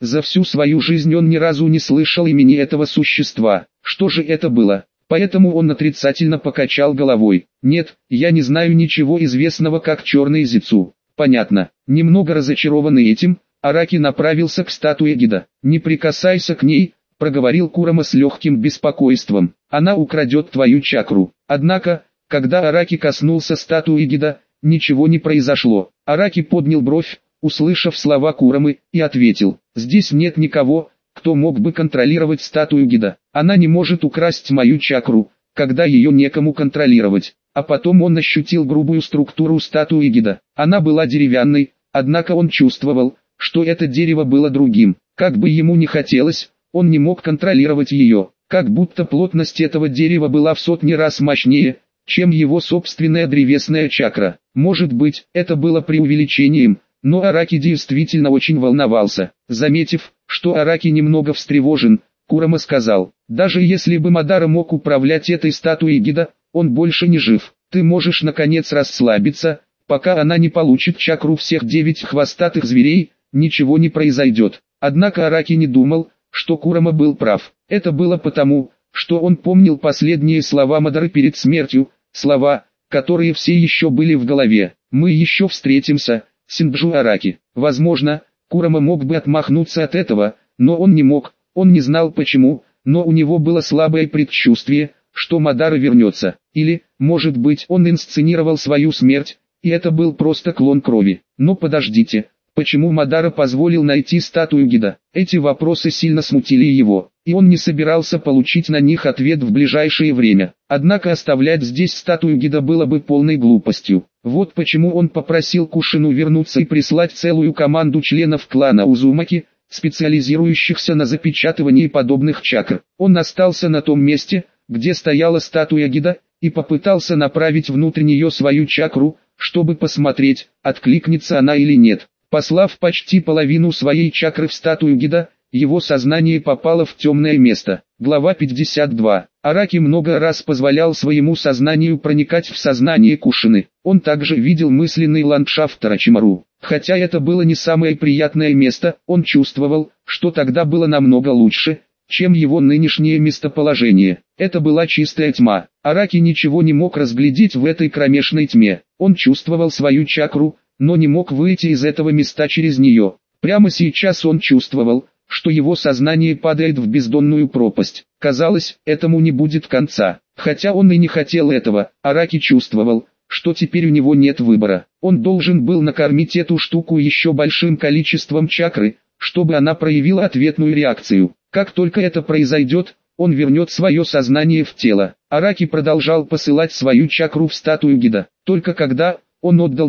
За всю свою жизнь он ни разу не слышал имени этого существа. Что же это было? Поэтому он отрицательно покачал головой. Нет, я не знаю ничего известного как черный зицу. Понятно. Немного разочарованный этим, Араки направился к статуе Гида. «Не прикасайся к ней», — проговорил Курама с легким беспокойством. «Она украдет твою чакру». Однако, когда Араки коснулся статуи Гида, ничего не произошло. Араки поднял бровь, услышав слова Курамы, и ответил: «Здесь нет никого, кто мог бы контролировать статую Гида. Она не может украсть мою чакру, когда ее некому контролировать». А потом он ощутил грубую структуру статуи Гида. Она была деревянной, однако он чувствовал, что это дерево было другим. Как бы ему ни хотелось, он не мог контролировать ее, как будто плотность этого дерева была в сотни раз мощнее, чем его собственная древесная чакра. Может быть, это было преувеличением, но Араки действительно очень волновался. Заметив, что Араки немного встревожен, Курама сказал: «Даже если бы Мадара мог управлять этой статуей Гида, он больше не жив. Ты можешь наконец расслабиться, пока она не получит чакру всех 9 хвостатых зверей, ничего не произойдет». Однако Араки не думал, что Курама был прав. Это было потому, что он помнил последние слова Мадары перед смертью, слова, которые все еще были в голове. «Мы еще встретимся, Синджу Араки». Возможно, Курама мог бы отмахнуться от этого, но он не мог, он не знал почему, но у него было слабое предчувствие, что Мадара вернется. Или, может быть, он инсценировал свою смерть, и это был просто клон крови. Но подождите, почему Мадара позволил найти статую Гида? Эти вопросы сильно смутили его, и он не собирался получить на них ответ в ближайшее время. Однако оставлять здесь статую Гида было бы полной глупостью. Вот почему он попросил Кушину вернуться и прислать целую команду членов клана Узумаки, специализирующихся на запечатывании подобных чакр. Он остался на том месте, где стояла статуя Гида, и попытался направить внутрь нее свою чакру, чтобы посмотреть, откликнется она или нет. Послав почти половину своей чакры в статую Гида, его сознание попало в темное место. Глава 52. Араки много раз позволял своему сознанию проникать в сознание Кушины. Он также видел мысленный ландшафт Тарачимару. Хотя это было не самое приятное место, он чувствовал, что тогда было намного лучше, чем его нынешнее местоположение. Это была чистая тьма. Араки ничего не мог разглядеть в этой кромешной тьме. Он чувствовал свою чакру, но не мог выйти из этого места через нее. Прямо сейчас он чувствовал, что его сознание падает в бездонную пропасть. Казалось, этому не будет конца. Хотя он и не хотел этого, Араки чувствовал, что теперь у него нет выбора. Он должен был накормить эту штуку еще большим количеством чакры, чтобы она проявила ответную реакцию. Как только это произойдет, он вернет свое сознание в тело. Араки продолжал посылать свою чакру в статую Гида. Только когда он отдал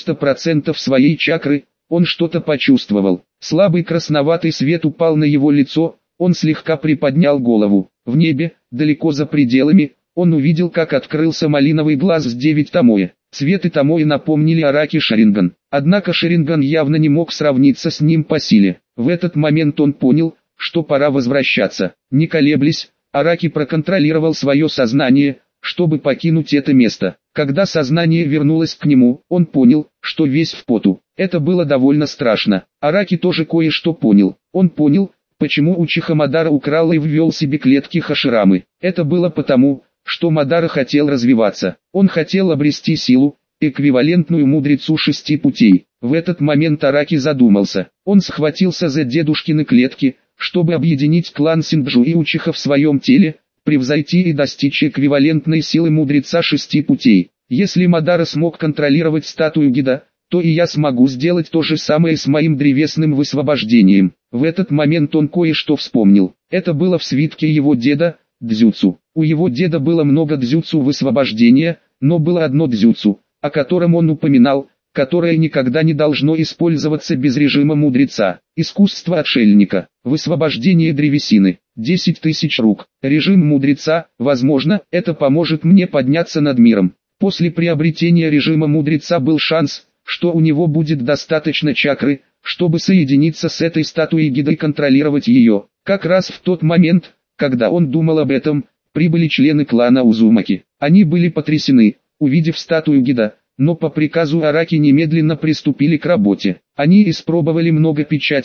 90% своей чакры, он что-то почувствовал. Слабый красноватый свет упал на его лицо, он слегка приподнял голову. В небе, далеко за пределами, он увидел, как открылся малиновый глаз с 9 Томоэ. Цветы Томоэ напомнили Араки Шаринган. Однако Шаринган явно не мог сравниться с ним по силе. В этот момент он понял, что пора возвращаться. Не колеблясь, Араки проконтролировал свое сознание, чтобы покинуть это место. Когда сознание вернулось к нему, он понял, что весь в поту. Это было довольно страшно. Араки тоже кое-что понял. Он понял, почему Учиха Мадара украл и ввел себе клетки Хаширамы. Это было потому, что Мадара хотел развиваться. Он хотел обрести силу, эквивалентную мудрецу 6 путей. В этот момент Араки задумался. Он схватился за дедушкины клетки, чтобы объединить клан Синджу и Учиха в своем теле, превзойти и достичь эквивалентной силы мудреца 6 путей. Если Мадара смог контролировать статую Гида, то и я смогу сделать то же самое с моим древесным высвобождением. В этот момент он кое-что вспомнил. Это было в свитке его деда, дзюцу. У его деда было много дзюцу высвобождения, но было одно дзюцу, о котором он упоминал, которое никогда не должно использоваться без режима мудреца. Искусство отшельника, высвобождение древесины, 10 тысяч рук. Режим мудреца, возможно, это поможет мне подняться над миром. После приобретения режима мудреца был шанс, что у него будет достаточно чакры, чтобы соединиться с этой статуей Гида и контролировать ее. Как раз в тот момент, когда он думал об этом, прибыли члены клана Узумаки. Они были потрясены, увидев статую Гида, но по приказу Араки немедленно приступили к работе. Они испробовали много печатей,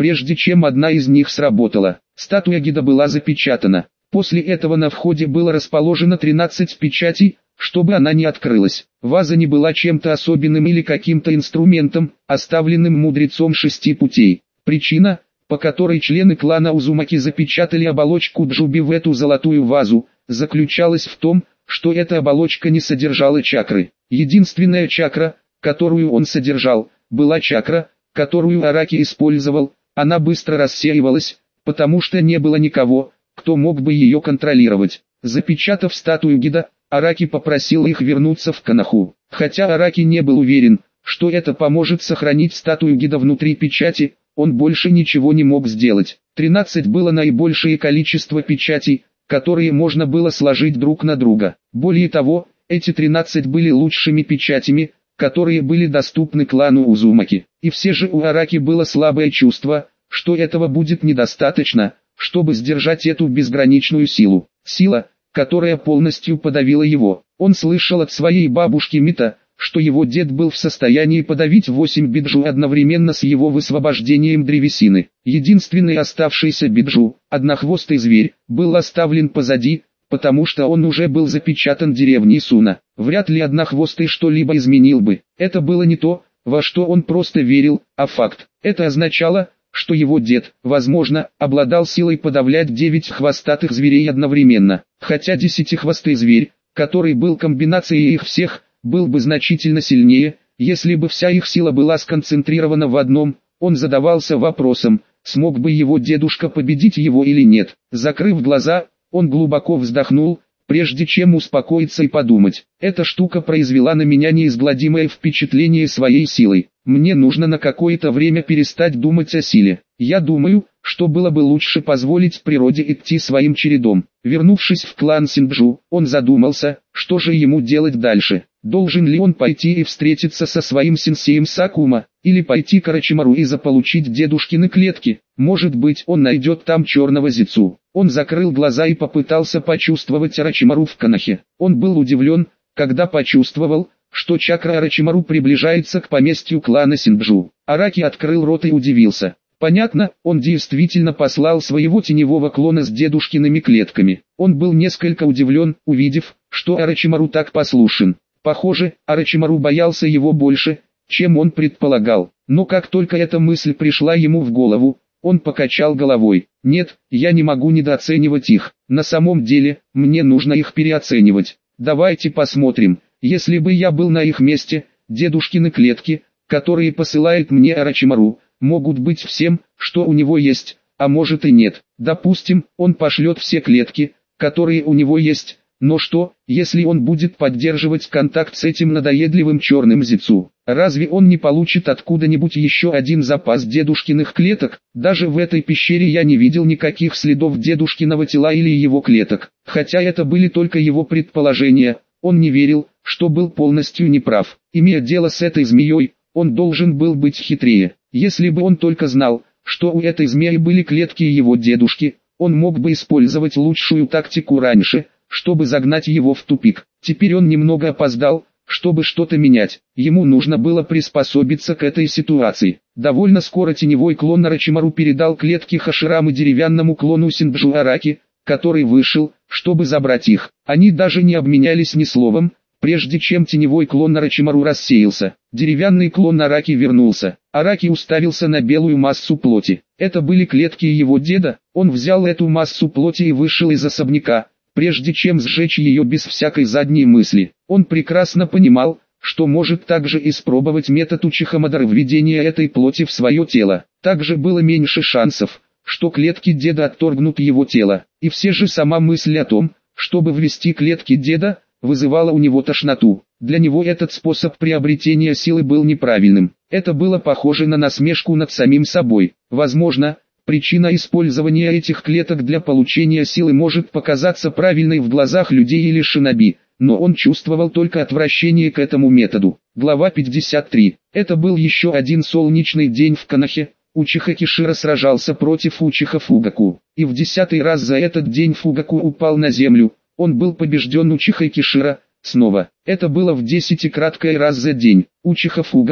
прежде чем одна из них сработала. Статуя Гида была запечатана. После этого на входе было расположено 13 печатей, чтобы она не открылась. Ваза не была чем-то особенным или каким-то инструментом, оставленным мудрецом 6 путей. Причина, по которой члены клана Узумаки запечатали оболочку Джуби в эту золотую вазу, заключалась в том, что эта оболочка не содержала чакры. Единственная чакра, которую он содержал, была чакра, которую Араки использовал. Она быстро рассеивалась, потому что не было никого, кто мог бы ее контролировать. Запечатав статую Гида, Араки попросил их вернуться в Коноху. Хотя Араки не был уверен, что это поможет сохранить статую Гида внутри печати, он больше ничего не мог сделать. 13 было наибольшее количество печатей, которые можно было сложить друг на друга. Более того, эти 13 были лучшими печатями, которые были доступны клану Узумаки. И все же у Араки было слабое чувство, что этого будет недостаточно, чтобы сдержать эту безграничную силу. Сила, которая полностью подавила его. Он слышал от своей бабушки Мита, что его дед был в состоянии подавить 8 биджу одновременно с его высвобождением древесины. Единственный оставшийся биджу, однохвостый зверь, был оставлен позади, потому что он уже был запечатан деревней Суна. Вряд ли однохвостый что-либо изменил бы. Это было не то, во что он просто верил, а факт. Это означало, что его дед, возможно, обладал силой подавлять 9 хвостатых зверей одновременно. Хотя 10-хвостый зверь, который был комбинацией их всех, был бы значительно сильнее, если бы вся их сила была сконцентрирована в одном. Он задавался вопросом, смог бы его дедушка победить его или нет. Закрыв глаза, он глубоко вздохнул, прежде чем успокоиться и подумать. Эта штука произвела на меня неизгладимое впечатление своей силой. Мне нужно на какое-то время перестать думать о силе. Я думаю, что было бы лучше позволить природе идти своим чередом. Вернувшись в клан Синджу, он задумался, что же ему делать дальше. Должен ли он пойти и встретиться со своим сенсеем Сакума, или пойти к Орочимару и заполучить дедушкины клетки? Может быть, он найдет там черного Зицу. Он закрыл глаза и попытался почувствовать Орочимару в Конохе. Он был удивлен, когда почувствовал, что чакра Орочимару приближается к поместью клана Синджу. Араки открыл рот и удивился. Понятно, он действительно послал своего теневого клона с дедушкиными клетками. Он был несколько удивлен, увидев, что Орочимару так послушен. Похоже, Орочимару боялся его больше, чем он предполагал. Но как только эта мысль пришла ему в голову, он покачал головой. Нет, я не могу недооценивать их. На самом деле, мне нужно их переоценивать. Давайте посмотрим. Если бы я был на их месте, дедушкины клетки, которые посылает мне Орочимару, могут быть всем, что у него есть, а может и нет. Допустим, он пошлет все клетки, которые у него есть, но что, если он будет поддерживать контакт с этим надоедливым черным Зицу? Разве он не получит откуда-нибудь еще один запас дедушкиных клеток? Даже в этой пещере я не видел никаких следов дедушкиного тела или его клеток. Хотя это были только его предположения, он не верил, что был полностью неправ. Имея дело с этой змеей, он должен был быть хитрее. Если бы он только знал, что у этой змеи были клетки его дедушки, он мог бы использовать лучшую тактику раньше, чтобы загнать его в тупик. Теперь он немного опоздал, чтобы что-то менять. Ему нужно было приспособиться к этой ситуации. Довольно скоро теневой клон Орочимару передал клетки Хаширамы деревянному клону Синджу Араки, который вышел, чтобы забрать их. Они даже не обменялись ни словом, прежде чем теневой клон Орочимару рассеялся. Деревянный клон Араки вернулся. Араки уставился на белую массу плоти. Это были клетки его деда. Он взял эту массу плоти и вышел из особняка, прежде чем сжечь ее без всякой задней мысли. Он прекрасно понимал, что может также испробовать метод Учихамадара введения этой плоти в свое тело. Также было меньше шансов, что клетки деда отторгнут его тело. И все же сама мысль о том, чтобы ввести клетки деда, вызывала у него тошноту. Для него этот способ приобретения силы был неправильным. Это было похоже на насмешку над самим собой. Возможно, причина использования этих клеток для получения силы может показаться правильной в глазах людей или шиноби, но он чувствовал только отвращение к этому методу. Глава 53. Это был еще один солнечный день в Конохе. Учиха Кишира сражался против Учиха Фугаку, и в 10-й раз за этот день Фугаку упал на землю. Он был побежден Учихой Кишира, снова. Это было в 10-краткий раз за день. Учиха Фугаку,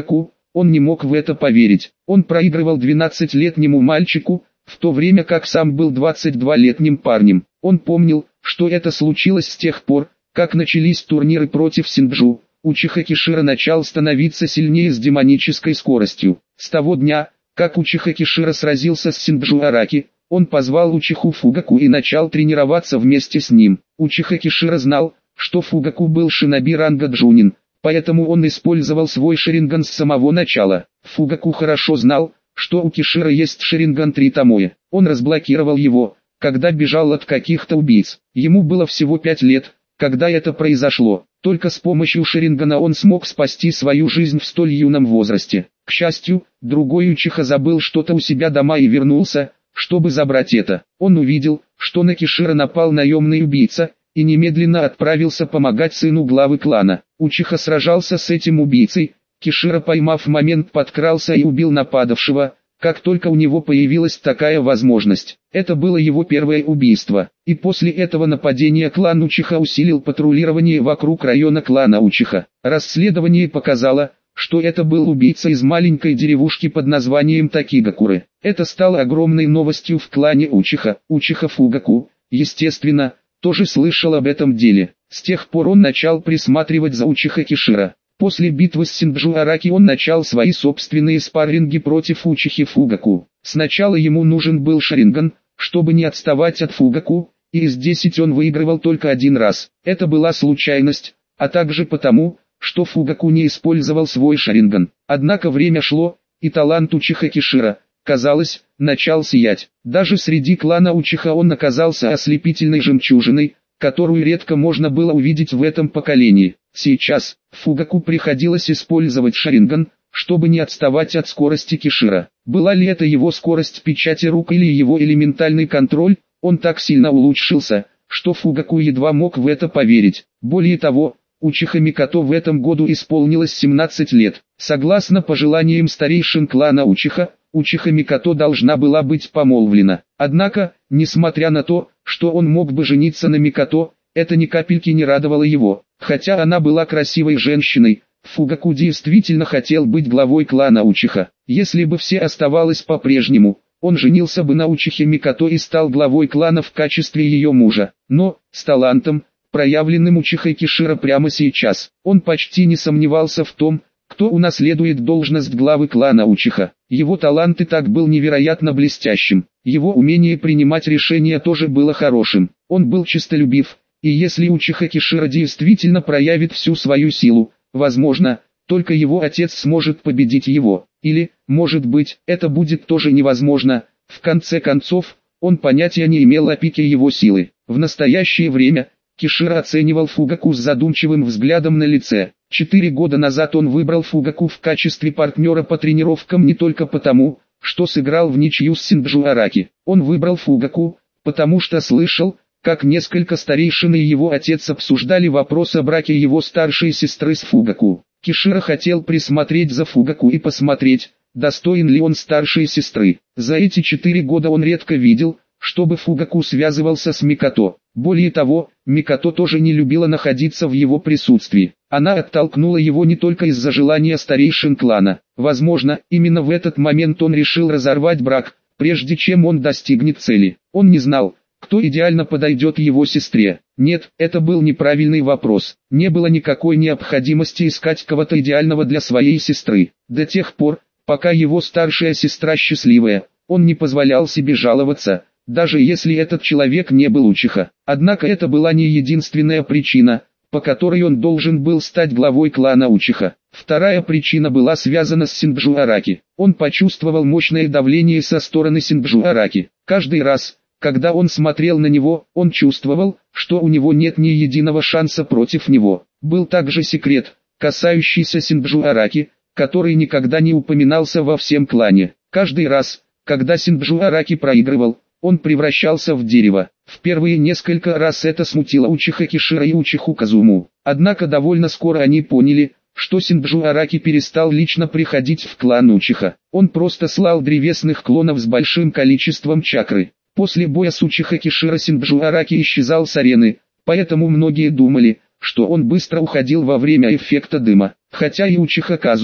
Он не мог в это поверить. Он проигрывал 12-летнему мальчику, в то время как сам был 22-летним парнем. Он помнил, что это случилось с тех пор, как начались турниры против Синджу. Учиха Кишира начал становиться сильнее с демонической скоростью. С того дня, как Учиха Кишира сразился с Синджу Араки, он позвал Учиху Фугаку и начал тренироваться вместе с ним. Учиха Кишира знал, что Фугаку был шиноби ранга Джунин, поэтому он использовал свой шаринган с самого начала. Фугаку хорошо знал, что у Кишира есть шаринган 3 Томоэ. Он разблокировал его, когда бежал от каких-то убийц. Ему было всего 5 лет, когда это произошло. Только с помощью шарингана он смог спасти свою жизнь в столь юном возрасте. К счастью, другой Учиха забыл что-то у себя дома и вернулся, чтобы забрать это. Он увидел, что на Кишира напал наемный убийца, и немедленно отправился помогать сыну главы клана. Учиха сражался с этим убийцей. Кишира, поймав момент, подкрался и убил нападавшего, как только у него появилась такая возможность. Это было его первое убийство, и после этого нападения клан Учиха усилил патрулирование вокруг района клана Учиха. Расследование показало, что это был убийца из маленькой деревушки под названием Такигакуры. Это стало огромной новостью в клане Учиха. Учиха Фугаку, естественно, тоже слышал об этом деле. С тех пор он начал присматривать за Учиха Кишира. После битвы с Синджу Араки он начал свои собственные спарринги против Учихи Фугаку. Сначала ему нужен был шаринган, чтобы не отставать от Фугаку, и из 10 он выигрывал только 1 раз. Это была случайность, а также потому, что Фугаку не использовал свой шаринган. Однако время шло, и талант Учиха Кишира, казалось, начал сиять. Даже среди клана Учиха он оказался ослепительной жемчужиной, которую редко можно было увидеть в этом поколении. Сейчас, Фугаку приходилось использовать шаринган, чтобы не отставать от скорости Кишира. Была ли это его скорость печати рук или его элементальный контроль, он так сильно улучшился, что Фугаку едва мог в это поверить. Более того, Учиха Микото в этом году исполнилось 17 лет. Согласно пожеланиям старейшин клана Учиха, Учиха Микото должна была быть помолвлена. Однако, несмотря на то, что он мог бы жениться на Микото, это ни капельки не радовало его. Хотя она была красивой женщиной, Фугаку действительно хотел быть главой клана Учиха. Если бы все оставалось по-прежнему, он женился бы на Учихе Микото и стал главой клана в качестве ее мужа. Но, с талантом, проявленным Учихой Кишира прямо сейчас, он почти не сомневался в том, кто унаследует должность главы клана Учиха. Его талант и так был невероятно блестящим. Его умение принимать решения тоже было хорошим. Он был честолюбив, и если Учиха Кишира действительно проявит всю свою силу, возможно, только его отец сможет победить его. Или, может быть, это будет тоже невозможно. В конце концов, он понятия не имел о пике его силы. В настоящее время, Кишира оценивал Фугаку с задумчивым взглядом на лице. 4 года назад он выбрал Фугаку в качестве партнера по тренировкам не только потому, что сыграл в ничью с Синджу Араки. Он выбрал Фугаку, потому что слышал, как несколько старейшин и его отец обсуждали вопрос о браке его старшей сестры с Фугаку. Кишира хотел присмотреть за Фугаку и посмотреть, достоин ли он старшей сестры. За эти 4 года он редко видел, чтобы Фугаку связывался с Микото. Более того, Микото тоже не любила находиться в его присутствии. Она оттолкнула его не только из-за желания старейшин клана. Возможно, именно в этот момент он решил разорвать брак, прежде чем он достигнет цели. Он не знал, кто идеально подойдет его сестре. Нет, это был неправильный вопрос. Не было никакой необходимости искать кого-то идеального для своей сестры. До тех пор, пока его старшая сестра счастливая, он не позволял себе жаловаться, даже если этот человек не был Учиха. Однако это была не единственная причина, по которой он должен был стать главой клана Учиха. Вторая причина была связана с Синджу Араки. Он почувствовал мощное давление со стороны Синджу Араки. Каждый раз, когда он смотрел на него, он чувствовал, что у него нет ни единого шанса против него. Был также секрет, касающийся Синджу Араки, который никогда не упоминался во всем клане. Каждый раз, когда Синджу Араки проигрывал, он превращался в дерево. В первые несколько раз это смутило Учиха Кишира и Учиху Казуму. Однако довольно скоро они поняли, что Синджу Араки перестал лично приходить в клан Учиха. Он просто слал древесных клонов с большим количеством чакры. После боя с Учиха Кишира Синджу Араки исчезал с арены, поэтому многие думали, что он быстро уходил во время эффекта дыма. Хотя и Учиха Казума,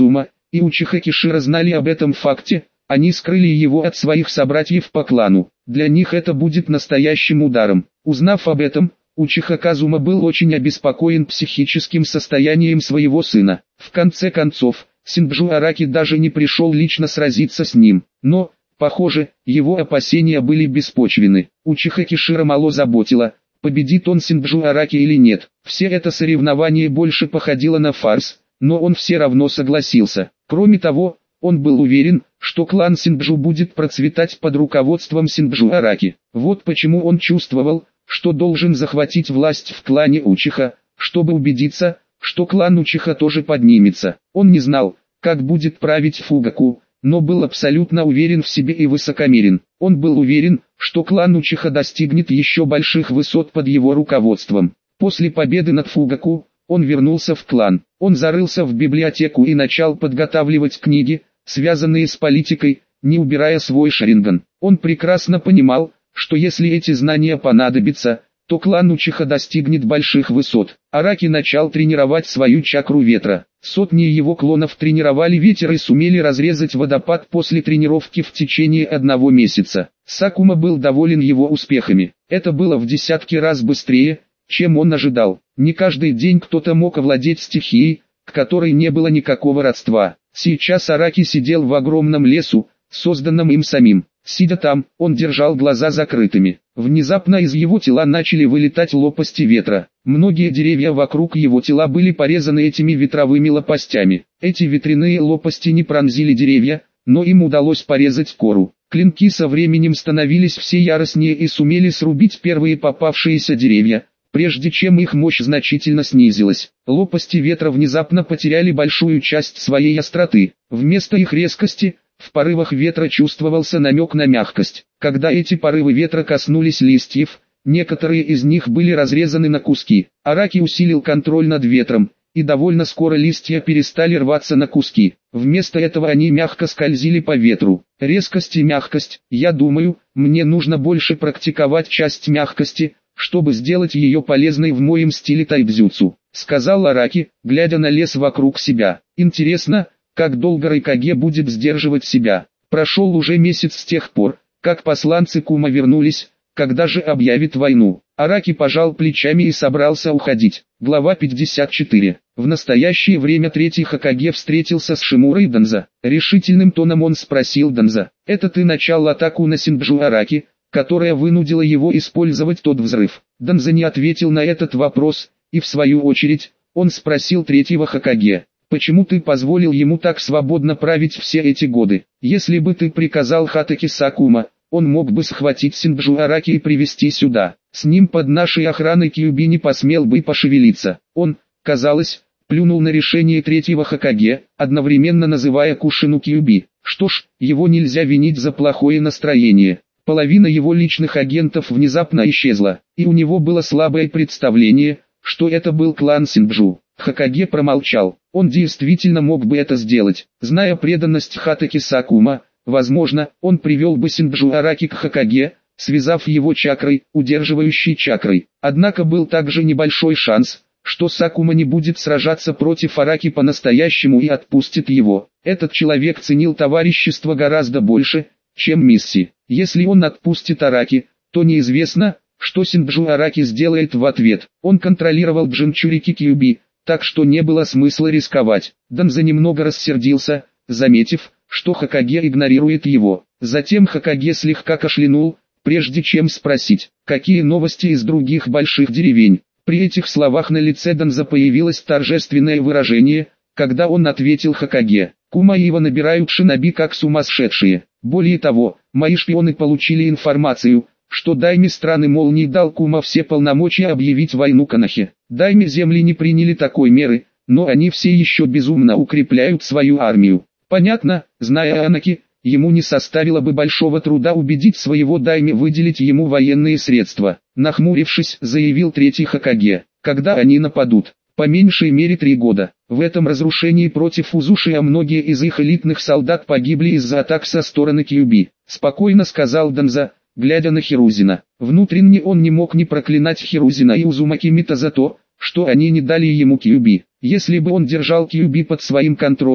и Учиха Кишира знали об этом факте, они скрыли его от своих собратьев по клану. Для них это будет настоящим ударом. Узнав об этом, Учиха Казума был очень обеспокоен психическим состоянием своего сына. В конце концов, Синджу Араки даже не пришел лично сразиться с ним. Но, похоже, его опасения были беспочвенны. Учиха Кишира мало заботило, победит он Синджу Араки или нет. Все это соревнование больше походило на фарс, но он все равно согласился. Кроме того, он был уверен, что клан Синджу будет процветать под руководством Синджу Араки. Вот почему он чувствовал, что должен захватить власть в клане Учиха, чтобы убедиться, что клан Учиха тоже поднимется. Он не знал, как будет править Фугаку, но был абсолютно уверен в себе и высокомерен. Он был уверен, что клан Учиха достигнет еще больших высот под его руководством. После победы над Фугаку, он вернулся в клан. Он зарылся в библиотеку и начал подготавливать книги, связанные с политикой, не убирая свой шаринган. Он прекрасно понимал, что если эти знания понадобятся, то клан Учиха достигнет больших высот. Араки начал тренировать свою чакру ветра. Сотни его клонов тренировали ветер и сумели разрезать водопад после тренировки в течение 1 месяца. Сакума был доволен его успехами. Это было в десятки раз быстрее, чем он ожидал. Не каждый день кто-то мог овладеть стихией, к которой не было никакого родства. Сейчас Араки сидел в огромном лесу, созданном им самим. Сидя там, он держал глаза закрытыми. Внезапно из его тела начали вылетать лопасти ветра. Многие деревья вокруг его тела были порезаны этими ветровыми лопастями. Эти ветряные лопасти не пронзили деревья, но им удалось порезать кору. Клинки со временем становились все яростнее и сумели срубить первые попавшиеся деревья, прежде чем их мощь значительно снизилась. Лопасти ветра внезапно потеряли большую часть своей остроты. Вместо их резкости, в порывах ветра чувствовался намек на мягкость. Когда эти порывы ветра коснулись листьев, некоторые из них были разрезаны на куски. Араки усилил контроль над ветром, и довольно скоро листья перестали рваться на куски. Вместо этого они мягко скользили по ветру. Резкость и мягкость. Я думаю, мне нужно больше практиковать часть мягкости, чтобы сделать ее полезной в моем стиле тайцзюцу, сказал Араки, глядя на лес вокруг себя. Интересно, как долго Райкаге будет сдерживать себя. Прошел уже месяц с тех пор, как посланцы Кума вернулись, когда же объявит войну. Араки пожал плечами и собрался уходить. Глава 54. В настоящее время третий Хокаге встретился с Шимурой Данза. Решительным тоном он спросил Данза: «Это ты начал атаку на Синджу Араки, которая вынудила его использовать тот взрыв?» Данза не ответил на этот вопрос, и в свою очередь, он спросил третьего Хокаге: «Почему ты позволил ему так свободно править все эти годы? Если бы ты приказал Хатаки Сакума, он мог бы схватить Синджу Араки и привести сюда. С ним под нашей охраной Кьюби не посмел бы пошевелиться». Он, казалось, плюнул на решение третьего Хокаге, одновременно называя Кушину Кьюби. Что ж, его нельзя винить за плохое настроение. Половина его личных агентов внезапно исчезла, и у него было слабое представление, что это был клан Синджу. Хокаге промолчал. Он действительно мог бы это сделать. Зная преданность Хатаки Сакума, возможно, он привел бы Синджу Араки к Хокаге, связав его чакрой, удерживающей чакрой. Однако был также небольшой шанс, что Сакума не будет сражаться против Араки по-настоящему и отпустит его. Этот человек ценил товарищество гораздо больше, чем миссии. Если он отпустит Араки, то неизвестно, что Синджу Араки сделает в ответ. Он контролировал Джинчурики Кьюби, так что не было смысла рисковать. Данза немного рассердился, заметив, что Хокаге игнорирует его. Затем Хокаге слегка кашлянул, прежде чем спросить: «Какие новости из других больших деревень?» При этих словах на лице Данза появилось торжественное выражение, когда он ответил Хокаге: «Кума и его набирают шиноби как сумасшедшие. Более того, мои шпионы получили информацию, что дайми страны Молнии дал Кума все полномочия объявить войну Канахе. Дайми земли не приняли такой меры, но они все еще безумно укрепляют свою армию. Понятно, зная Анаки, ему не составило бы большого труда убедить своего дайми выделить ему военные средства». Нахмурившись, заявил третий Хокаге: «Когда они нападут?» «По меньшей мере 3 года. В этом разрушении против Узуши многие из их элитных солдат погибли из-за атак со стороны Кьюби», спокойно сказал Данза, глядя на Хирузина. Внутренне он не мог не проклинать Хирузина и Узумаки Мита за то, что они не дали ему Кьюби. Если бы он держал Кьюби под своим контролем,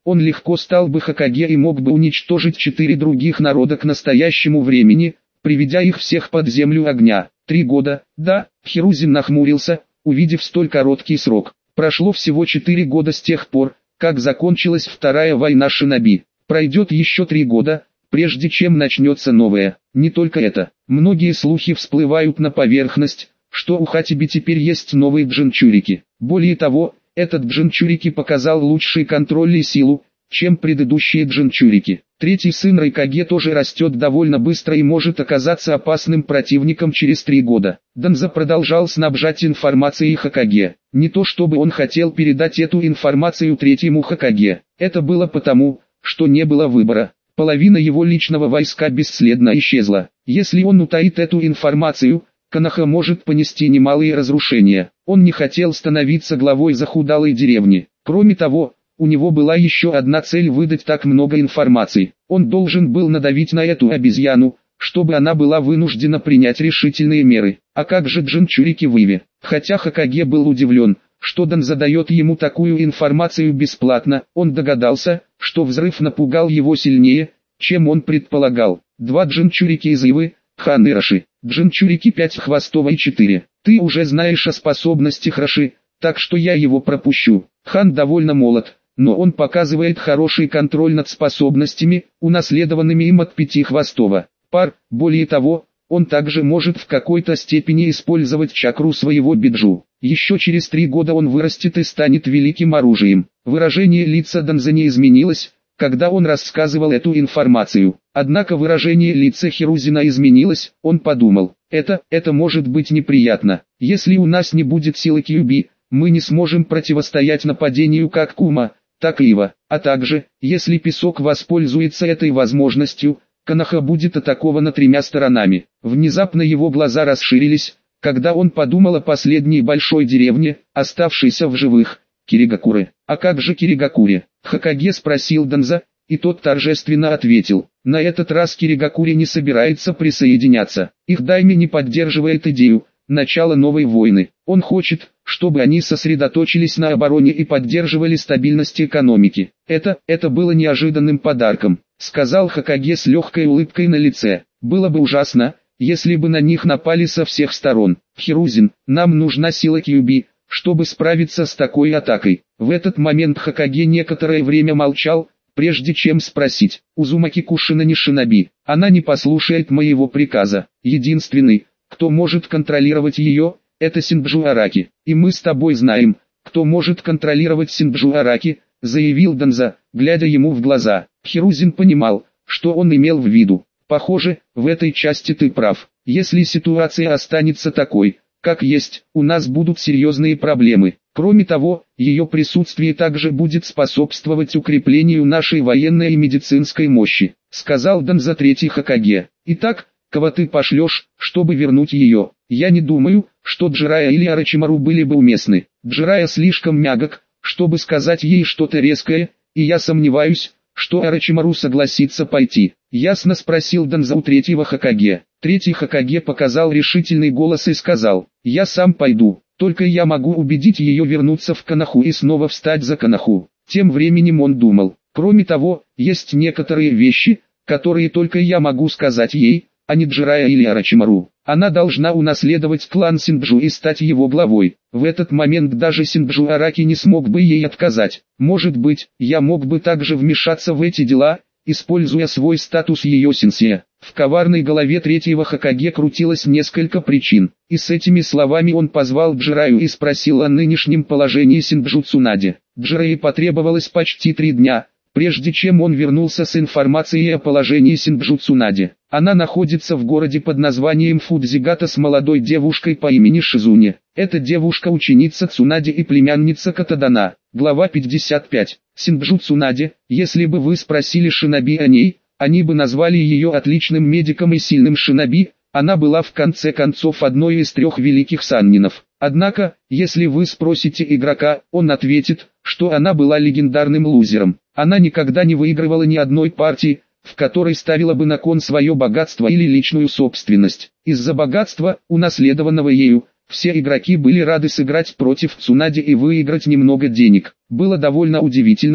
он легко стал бы Хокаге и мог бы уничтожить 4 других народа к настоящему времени, приведя их всех под землю огня. 3 года, да, Хирузин нахмурился, увидев столь короткий срок. Прошло всего 4 года с тех пор, как закончилась Вторая война шиноби. Пройдет еще 3 года, прежде чем начнется новая. Не только это, многие слухи всплывают на поверхность, что у Хатиби теперь есть новые джинчурики. Более того, этот джинчурики показал лучший контроль и силу, чем предыдущие джинчурики. Третий сын Райкаге тоже растет довольно быстро и может оказаться опасным противником через 3 года. Данза продолжал снабжать информацией Хокаге. Не то чтобы он хотел передать эту информацию третьему Хокаге. Это было потому, что не было выбора. Половина его личного войска бесследно исчезла. Если он утаит эту информацию, Коноха может понести немалые разрушения. Он не хотел становиться главой захудалой деревни. Кроме того, у него была еще одна цель: выдать так много информации. Он должен был надавить на эту обезьяну, чтобы она была вынуждена принять решительные меры. А как же джинчурики в Иве? Хотя Хокаге был удивлен, что Данза дает ему такую информацию бесплатно, он догадался, что взрыв напугал его сильнее, чем он предполагал. 2 джинчурики из Ивы, Хан и Раши. Джинчурики 5 хвостова и 4. Ты уже знаешь о способностях Раши, так что я его пропущу. Хан довольно молод, но он показывает хороший контроль над способностями, унаследованными им от 5 хвостова пар. Более того, он также может в какой-то степени использовать чакру своего биджу. Еще через 3 года он вырастет и станет великим оружием. Выражение лица Данза не изменилось, когда он рассказывал эту информацию. Однако выражение лица Хирузина изменилось. Он подумал, это может быть неприятно. Если у нас не будет силы Кьюби, мы не сможем противостоять нападению как Кума, так и Ива. А также, если Песок воспользуется этой возможностью, Коноха будет атакована 3 сторонами. Внезапно его глаза расширились, когда он подумал о последней большой деревне, оставшейся в живых, Киригакуре. А как же Киригакуре? Хокаге спросил Данза, и тот торжественно ответил. На этот раз Киригакуре не собирается присоединяться. Их дайме не поддерживает идею начала новой войны. Он хочет, чтобы они сосредоточились на обороне и поддерживали стабильность экономики. Это было неожиданным подарком, сказал Хокаге с легкой улыбкой на лице. Было бы ужасно, если бы на них напали со всех сторон. Хирузин, нам нужна сила Кьюби, чтобы справиться с такой атакой. В этот момент Хокаге некоторое время молчал, прежде чем спросить. Узумаки Кушина не шиноби, она не послушает моего приказа. Единственный, кто может контролировать ее, это Синджу Араки. И мы с тобой знаем, кто может контролировать Синджу Араки, заявил Данза, глядя ему в глаза. Хирузин понимал, что он имел в виду. Похоже, в этой части ты прав. Если ситуация останется такой, как есть, у нас будут серьезные проблемы. Кроме того, ее присутствие также будет способствовать укреплению нашей военной и медицинской мощи, сказал Данза третий Хокаге. Итак, кого ты пошлешь, чтобы вернуть ее? Я не думаю, что Джирая или Орочимару были бы уместны. Джирая слишком мягок, чтобы сказать ей что-то резкое, и я сомневаюсь, что Орочимару согласится пойти. Ясно, спросил Данза у третьего Хокаге. Третий Хокаге показал решительный голос и сказал, я сам пойду, только я могу убедить ее вернуться в Коноху и снова встать за Коноху. Тем временем он думал, кроме того, есть некоторые вещи, которые только я могу сказать ей, а не Джирая или Орочимару. Она должна унаследовать клан Синджу и стать его главой. В этот момент даже Синджу Араки не смог бы ей отказать. Может быть, я мог бы также вмешаться в эти дела, используя свой статус ее сенсея. В коварной голове третьего Хокаге крутилось несколько причин, и с этими словами он позвал Джираю и спросил о нынешнем положении Синджу Цунаде. Джирае потребовалось почти 3 дня, прежде чем он вернулся с информацией о положении Синджу Цунаде. Она находится в городе под названием Фудзигата с молодой девушкой по имени Шизуне. Эта девушка ученица Цунаде и племянница Катадана. Глава 55. Синджу Цунаде, если бы вы спросили шиноби о ней, они бы назвали ее отличным медиком и сильным шиноби. Она была в конце концов одной из 3 великих саннинов. Однако, если вы спросите игрока, он ответит, что она была легендарным лузером. Она никогда не выигрывала ни одной партии, в которой ставила бы на кон свое богатство или личную собственность. Из-за богатства, унаследованного ею, все игроки были рады сыграть против Цунаде и выиграть немного денег. Было довольно удивительно,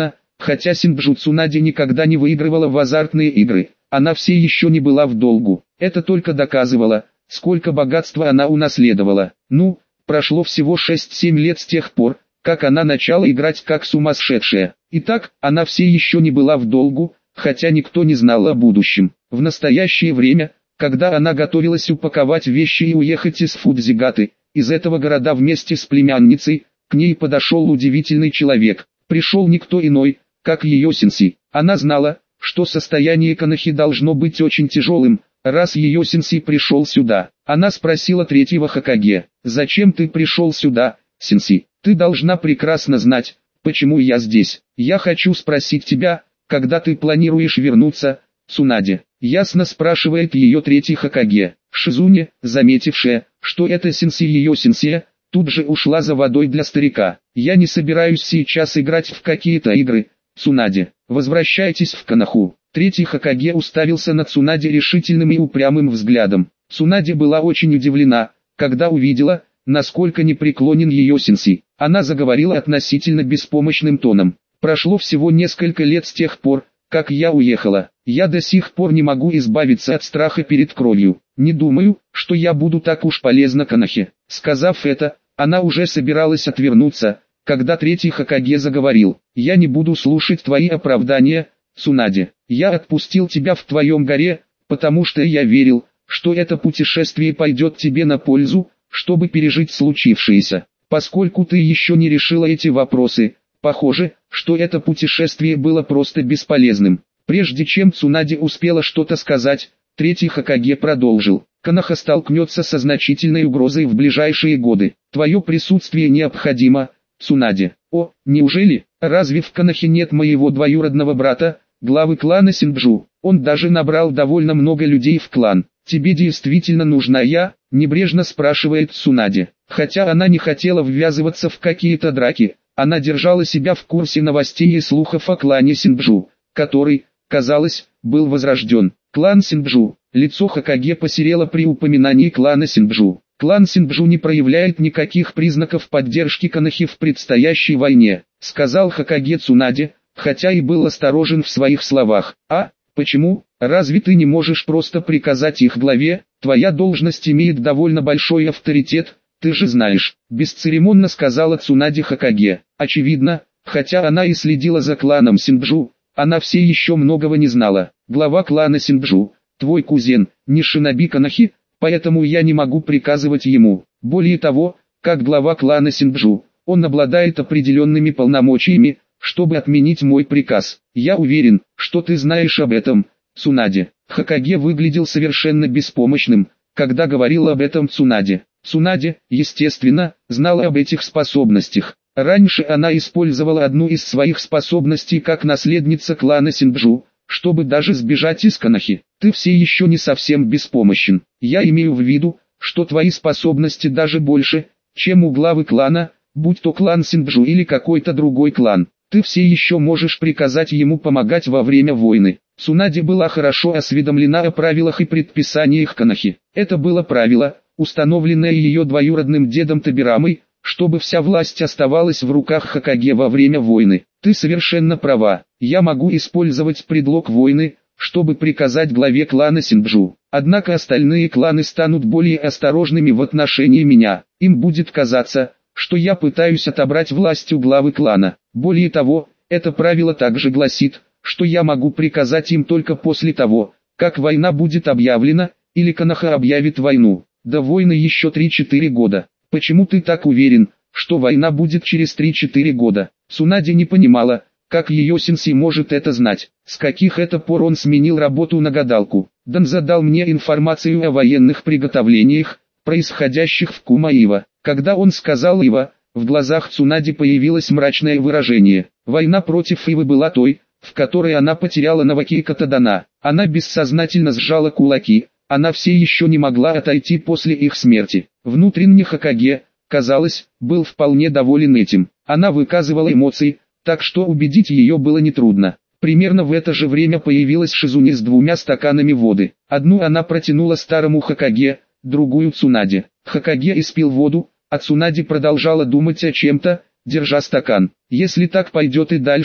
Хотя Синджу Цунаде никогда не выигрывала в азартные игры, она все еще не была в долгу. Это только доказывало, сколько богатства она унаследовала. Ну, прошло всего 6-7 лет с тех пор, как она начала играть как сумасшедшая. Итак, она все еще не была в долгу, хотя никто не знал о будущем. В настоящее время, когда она готовилась упаковать вещи и уехать из Фудзигаты, из этого города вместе с племянницей, к ней подошел удивительный человек. Пришел никто иной, как ее сенси. Она знала, что состояние Конохи должно быть очень тяжелым, раз ее сенси пришел сюда. Она спросила третьего Хокаге: «Зачем ты пришел сюда, сенси? Ты должна прекрасно знать, почему я здесь. Я хочу спросить тебя, когда ты планируешь вернуться, Цунаде?» Ясно спрашивает ее третий Хокаге. Шизуне, заметившая, что это сенси ее сенсея, тут же ушла за водой для старика. «Я не собираюсь сейчас играть в какие-то игры, Цунаде. Возвращайтесь в Коноху». Третий Хокаге уставился на Цунаде решительным и упрямым взглядом. Цунаде была очень удивлена, когда увидела, насколько непреклонен ее сенси. Она заговорила относительно беспомощным тоном. «Прошло всего несколько лет с тех пор, как я уехала. Я до сих пор не могу избавиться от страха перед кровью. Не думаю, что я буду так уж полезна Конохе». Сказав это, она уже собиралась отвернуться, когда третий Хокаге заговорил. «Я не буду слушать твои оправдания, Цунаде. Я отпустил тебя в твоем горе, потому что я верил, что это путешествие пойдет тебе на пользу, чтобы пережить случившееся. Поскольку ты еще не решила эти вопросы, похоже, что это путешествие было просто бесполезным». Прежде чем Цунаде успела что-то сказать, третий Хокаге продолжил. «Коноха столкнется со значительной угрозой в ближайшие годы. Твое присутствие необходимо, Цунаде». «О, неужели? Разве в Конохе нет моего двоюродного брата, главы клана Синджу? Он даже набрал довольно много людей в клан. Тебе действительно нужна я?» — небрежно спрашивает Цунаде. Хотя она не хотела ввязываться в какие-то драки, она держала себя в курсе новостей и слухов о клане Синджу, который, казалось, был возрожден. Клан Синджу. Лицо Хокаге посерело при упоминании клана Синджу. Клан Синджу не проявляет никаких признаков поддержки Конохи в предстоящей войне, сказал Хокаге Цунаде, хотя и был осторожен в своих словах. «А, почему? Разве ты не можешь просто приказать их главе? Твоя должность имеет довольно большой авторитет, ты же знаешь», бесцеремонно сказала Цунаде Хокаге. Очевидно, хотя она и следила за кланом Синджу, она все еще многого не знала. «Глава клана Синджу, твой кузен, не шиноби Конохи, поэтому я не могу приказывать ему. Более того, как глава клана Синджу, он обладает определенными полномочиями, чтобы отменить мой приказ. Я уверен, что ты знаешь об этом, Цунаде». Хокаге выглядел совершенно беспомощным, когда говорил об этом Цунаде. Цунаде, естественно, знала об этих способностях. Раньше она использовала одну из своих способностей как наследница клана Синджу, чтобы даже сбежать из Конохи. «Ты все еще не совсем беспомощен. Я имею в виду, что твои способности даже больше, чем у главы клана, будь то клан Синджу или какой-то другой клан. Ты все еще можешь приказать ему помогать во время войны». Цунаде была хорошо осведомлена о правилах и предписаниях Конохи. Это было правило, установленное ее двоюродным дедом Табирамой, чтобы вся власть оставалась в руках Хокаге во время войны. «Ты совершенно права. Я могу использовать предлог войны, чтобы приказать главе клана Синджу. Однако остальные кланы станут более осторожными в отношении меня. Им будет казаться, что я пытаюсь отобрать власть у главы клана. Более того, это правило также гласит, что я могу приказать им только после того, как война будет объявлена, или Коноха объявит войну. До войны еще 3-4 года. Почему ты так уверен, что война будет через 3-4 года?» Цунаде не понимала, как ее сенсей может это знать. С каких это пор он сменил работу на гадалку. Дан задал мне информацию о военных приготовлениях, происходящих в Кумаива. Когда он сказал Ива, в глазах Цунаде появилось мрачное выражение. Война против Ивы была той, в которой она потеряла Наваки и Катадана. Она бессознательно сжала кулаки, она все еще не могла отойти после их смерти. Внутренне Хокаге, казалось, был вполне доволен этим. Она выказывала эмоции, так что убедить ее было нетрудно. Примерно в это же время появилась Шизуне с 2 стаканами воды. Одну она протянула старому Хокаге, другую Цунаде. Хокаге испил воду, а Цунаде продолжала думать о чем-то, держа стакан. «Если так пойдет и дальше,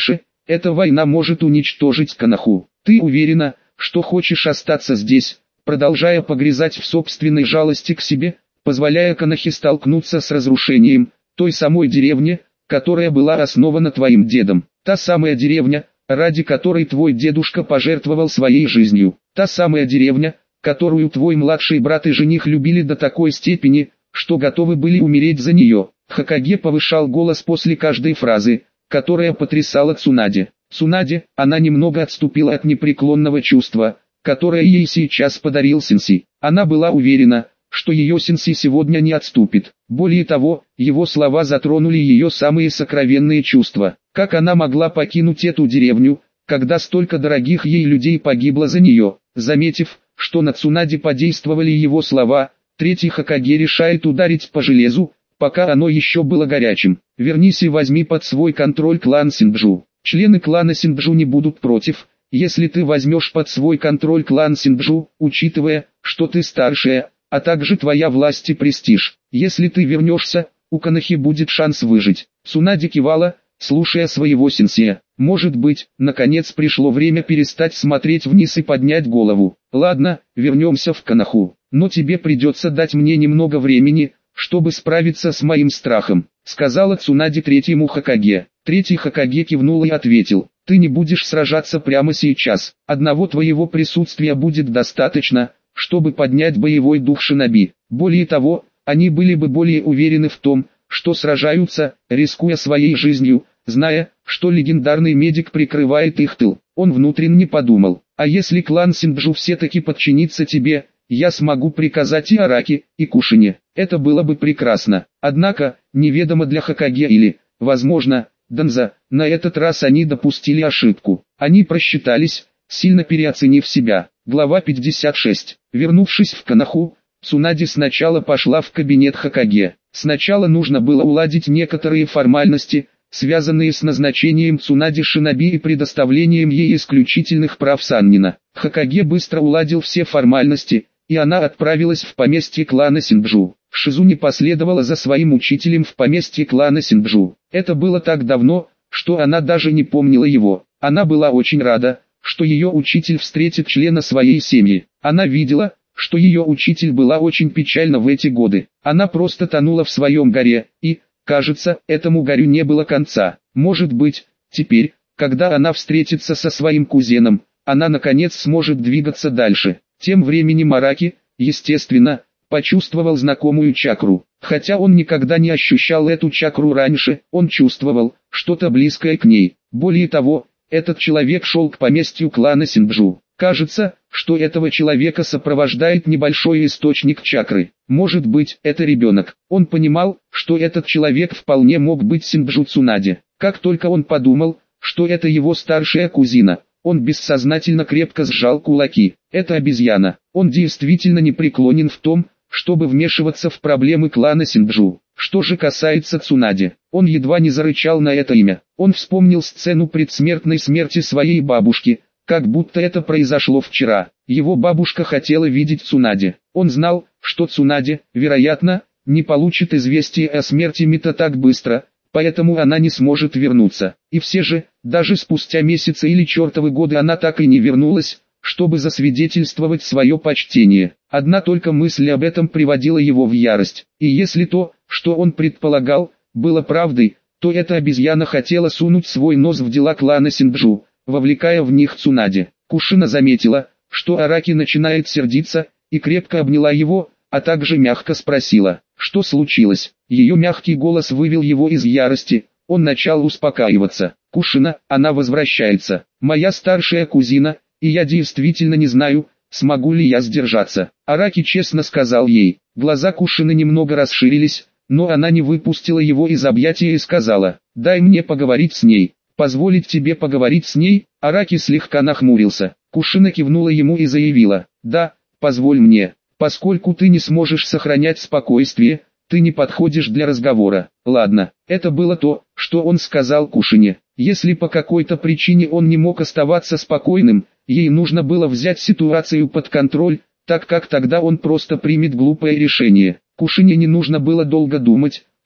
Эта война может уничтожить Коноху. Ты уверена, что хочешь остаться здесь, продолжая погрязать в собственной жалости к себе, позволяя Конохе столкнуться с разрушением той самой деревни, которая была основана твоим дедом. Та самая деревня, ради которой твой дедушка пожертвовал своей жизнью. Та самая деревня, которую твой младший брат и жених любили до такой степени, что готовы были умереть за нее. Хокаге повышал голос после каждой фразы, которая потрясала Цунаде. Цунаде, она немного отступила от непреклонного чувства, которое ей сейчас подарил Сенси. Она была уверена, что ее Сенси сегодня не отступит. Более того, его слова затронули ее самые сокровенные чувства. Как она могла покинуть эту деревню, когда столько дорогих ей людей погибло за нее? Заметив, что на Цунаде подействовали его слова, третий Хокаге решает ударить по железу, пока оно еще было горячим. Вернись и возьми под свой контроль клан Синджу. Члены клана Синджу не будут против, если ты возьмешь под свой контроль клан Синджу, учитывая, что ты старшая, а также твоя власть и престиж. Если ты вернешься, у Конохи будет шанс выжить. Цунаде кивала, слушая своего сенсея. Может быть, наконец пришло время перестать смотреть вниз и поднять голову. Ладно, вернемся в Коноху. Но тебе придется дать мне немного времени, чтобы справиться с моим страхом, сказала Цунаде третьему Хокаге. Третий Хокаге кивнул и ответил: ты не будешь сражаться прямо сейчас. Одного твоего присутствия будет достаточно, чтобы поднять боевой дух шиноби. Более того, они были бы более уверены в том, что сражаются, рискуя своей жизнью, зная, что легендарный медик прикрывает их тыл. Он внутренне подумал: а если клан Синджу все-таки подчинится тебе, я смогу приказать и Араки, и Кушине. Это было бы прекрасно. Однако, неведомо для Хокаге или, возможно, Данза, на этот раз они допустили ошибку. Они просчитались, сильно переоценив себя. Глава 56. Вернувшись в Коноху, Цунаде сначала пошла в кабинет Хокаге. Сначала нужно было уладить некоторые формальности, связанные с назначением Цунаде шиноби и предоставлением ей исключительных прав Саннина. Хокаге быстро уладил все формальности, и она отправилась в поместье клана Синджу. Шизуни последовала за своим учителем в поместье клана Синджу. Это было так давно, что она даже не помнила его. Она была очень рада, что ее учитель встретит члена своей семьи. Она видела, что ее учитель была очень печальна в эти годы. Она просто тонула в своем горе, и, кажется, этому горю не было конца. Может быть, теперь, когда она встретится со своим кузеном, она наконец сможет двигаться дальше. Тем временем Араки, естественно, почувствовал знакомую чакру. Хотя он никогда не ощущал эту чакру раньше, он чувствовал что-то близкое к ней. Более того, этот человек шел к поместью клана Синджу. Кажется, что этого человека сопровождает небольшой источник чакры. Может быть, это ребенок. Он понимал, что этот человек вполне мог быть Синджу Цунаде. Как только он подумал, что это его старшая кузина, он бессознательно крепко сжал кулаки. Это обезьяна. Он действительно не преклонен в том, чтобы вмешиваться в проблемы клана Синджу. Что же касается Цунаде, он едва не зарычал на это имя. Он вспомнил сцену предсмертной смерти своей бабушки, как будто это произошло вчера. Его бабушка хотела видеть Цунаде. Он знал, что Цунаде, вероятно, не получит известие о смерти Мита так быстро, поэтому она не сможет вернуться. И все же, даже спустя месяцы или чертовы годы она так и не вернулась, чтобы засвидетельствовать свое почтение. Одна только мысль об этом приводила его в ярость. И если то, что он предполагал, было правдой, то эта обезьяна хотела сунуть свой нос в дела клана Синджу, вовлекая в них Цунаде. Кушина заметила, что Араки начинает сердиться, и крепко обняла его, а также мягко спросила, что случилось. Ее мягкий голос вывел его из ярости, он начал успокаиваться. Кушина, она возвращается, моя старшая кузина, и я действительно не знаю, смогу ли я сдержаться. Араки честно сказал ей. Глаза Кушины немного расширились, но она не выпустила его из объятия и сказала, дай мне поговорить с ней. Позволить тебе поговорить с ней? Араки слегка нахмурился. Кушина кивнула ему и заявила, да, позволь мне, поскольку ты не сможешь сохранять спокойствие, ты не подходишь для разговора. Ладно, это было то, что он сказал Кушине. Если по какой-то причине он не мог оставаться спокойным, ей нужно было взять ситуацию под контроль, так как тогда он просто примет глупое решение. Кушине не нужно было долго думать,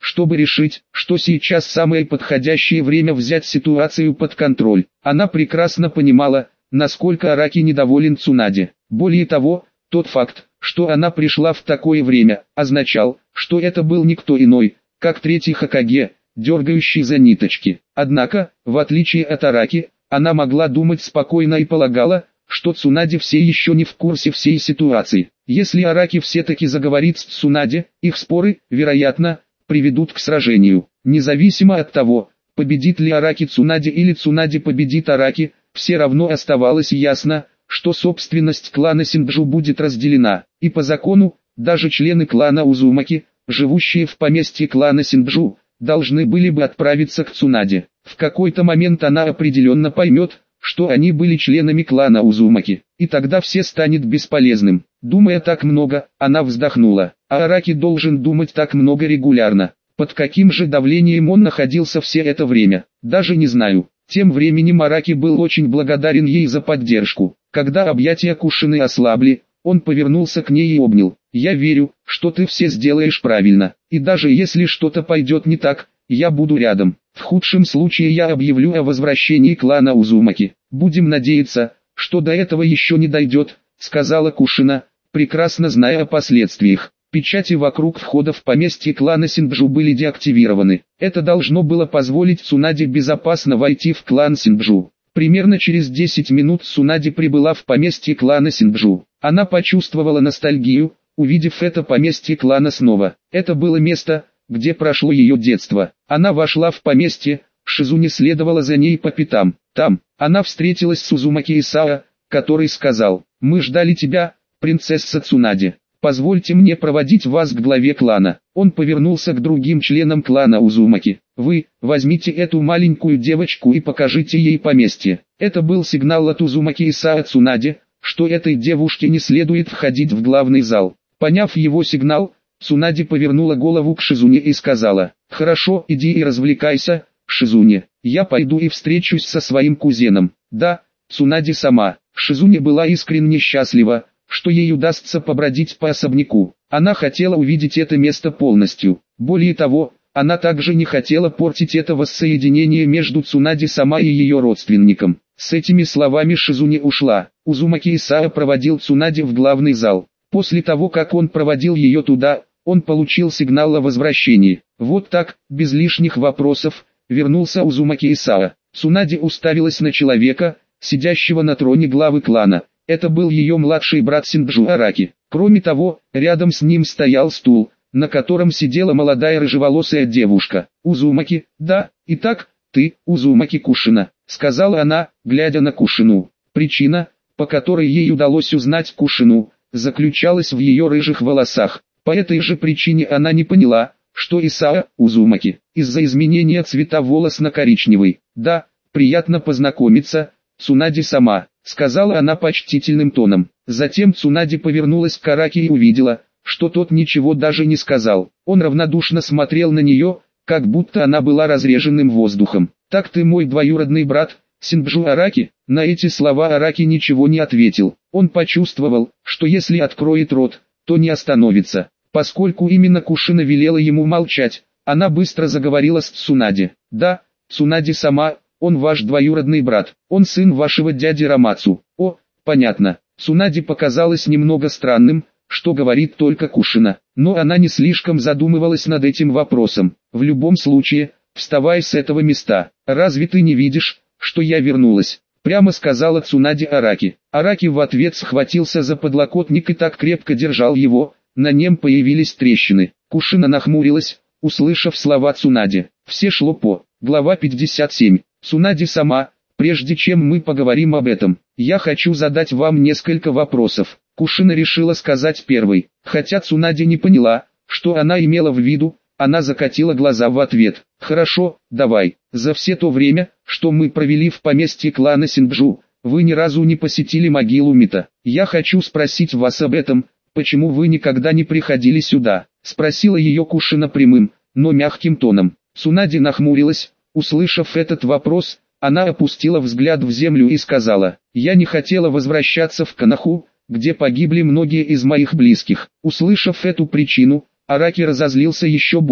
чтобы решить, что сейчас самое подходящее время взять ситуацию под контроль. Она прекрасно понимала, насколько Араки недоволен Цунаде. Более того, тот факт, что она пришла в такое время, означал, что это был никто иной, как третий Хокаге, дергающий за ниточки. Однако, в отличие от Араки, она могла думать спокойно и полагала, что Цунаде все еще не в курсе всей ситуации. Если Араки все-таки заговорит с Цунаде, их споры, вероятно, приведут к сражению. Независимо от того, победит ли Араки Цунаде или Цунаде победит Араки, все равно оставалось ясно, что собственность клана Синджу будет разделена, и по закону, даже члены клана Узумаки, живущие в поместье клана Синджу, должны были бы отправиться к Цунаде. В какой-то момент она определенно поймет, что они были членами клана Узумаки, и тогда все станет бесполезным. Думая так много, она вздохнула, а Араки должен думать так много регулярно. Под каким же давлением он находился все это время, даже не знаю. Тем временем Араки был очень благодарен ей за поддержку. Когда объятия Кушины ослабли, он повернулся к ней и обнял. «Я верю, что ты все сделаешь правильно, и даже если что-то пойдет не так, я буду рядом. В худшем случае я объявлю о возвращении клана Узумаки. Будем надеяться, что до этого еще не дойдет», — сказала Кушина, прекрасно зная о последствиях. Печати вокруг входа в поместье клана Синджу были деактивированы. Это должно было позволить Цунаде безопасно войти в клан Синджу. Примерно через 10 минут Цунаде прибыла в поместье клана Синджу. Она почувствовала ностальгию, увидев это поместье клана снова. Это было место, где прошло ее детство. Она вошла в поместье, Шизуне следовала за ней по пятам. Там, она встретилась с Узумаки Исао, который сказал: «Мы ждали тебя, принцесса Цунаде. Позвольте мне проводить вас к главе клана». Он повернулся к другим членам клана Узумаки. «Вы, возьмите эту маленькую девочку и покажите ей поместье». Это был сигнал от Узумаки Исао Цунаде, что этой девушке не следует входить в главный зал. Поняв его сигнал, Цунаде повернула голову к Шизуне и сказала: «Хорошо, иди и развлекайся, Шизуне. Я пойду и встречусь со своим кузеном». «Да, Цунаде сама». Шизуне была искренне счастлива, что ей удастся побродить по особняку. Она хотела увидеть это место полностью. Более того, она также не хотела портить это воссоединение между Цунаде сама и ее родственником. С этими словами Шизуне ушла. Узумаки Исао проводил Цунаде в главный зал. После того, как он проводил ее туда, он получил сигнал о возвращении. Вот так, без лишних вопросов, вернулся Узумаки Исао. Цунаде уставилась на человека, сидящего на троне главы клана. Это был ее младший брат Синджу Араки. Кроме того, рядом с ним стоял стул, на котором сидела молодая рыжеволосая девушка. «Узумаки, да, итак, ты, Узумаки Кушина», — сказала она, глядя на Кушину. Причина, по которой ей удалось узнать Кушину, заключалась в ее рыжих волосах. По этой же причине она не поняла, что Исао, Узумаки, из-за изменения цвета волос на коричневый. «Да, приятно познакомиться, Цунаде сама», — сказала она почтительным тоном. Затем Цунаде повернулась к Араки и увидела, что тот ничего даже не сказал. Он равнодушно смотрел на нее, как будто она была разреженным воздухом. «Так ты мой двоюродный брат, Синджу Араки?» На эти слова Араки ничего не ответил. Он почувствовал, что если откроет рот, то не остановится. Поскольку именно Кушина велела ему молчать, она быстро заговорила с Цунаде. «Да, Цунаде сама, он ваш двоюродный брат, он сын вашего дяди Рамацу». «О, понятно». Цунаде показалось немного странным, что говорит только Кушина, но она не слишком задумывалась над этим вопросом. «В любом случае, вставай с этого места. Разве ты не видишь, что я вернулась?» Прямо сказала Цунаде Араки. Араки в ответ схватился за подлокотник и так крепко держал его, на нем появились трещины. Кушина нахмурилась, услышав слова Цунаде. Все шло по. Глава 57. Цунаде сама, прежде чем мы поговорим об этом, я хочу задать вам несколько вопросов. Кушина решила сказать первой. Хотя Цунаде не поняла, что она имела в виду, она закатила глаза в ответ. «Хорошо, давай. За все то время, что мы провели в поместье клана Синджу, вы ни разу не посетили могилу Мита. Я хочу спросить вас об этом, почему вы никогда не приходили сюда?» Спросила ее Кушина прямым, но мягким тоном. Цунаде нахмурилась, услышав этот вопрос, она опустила взгляд в землю и сказала: «Я не хотела возвращаться в Канаху, где погибли многие из моих близких». Услышав эту причину, Араки разозлился еще больше.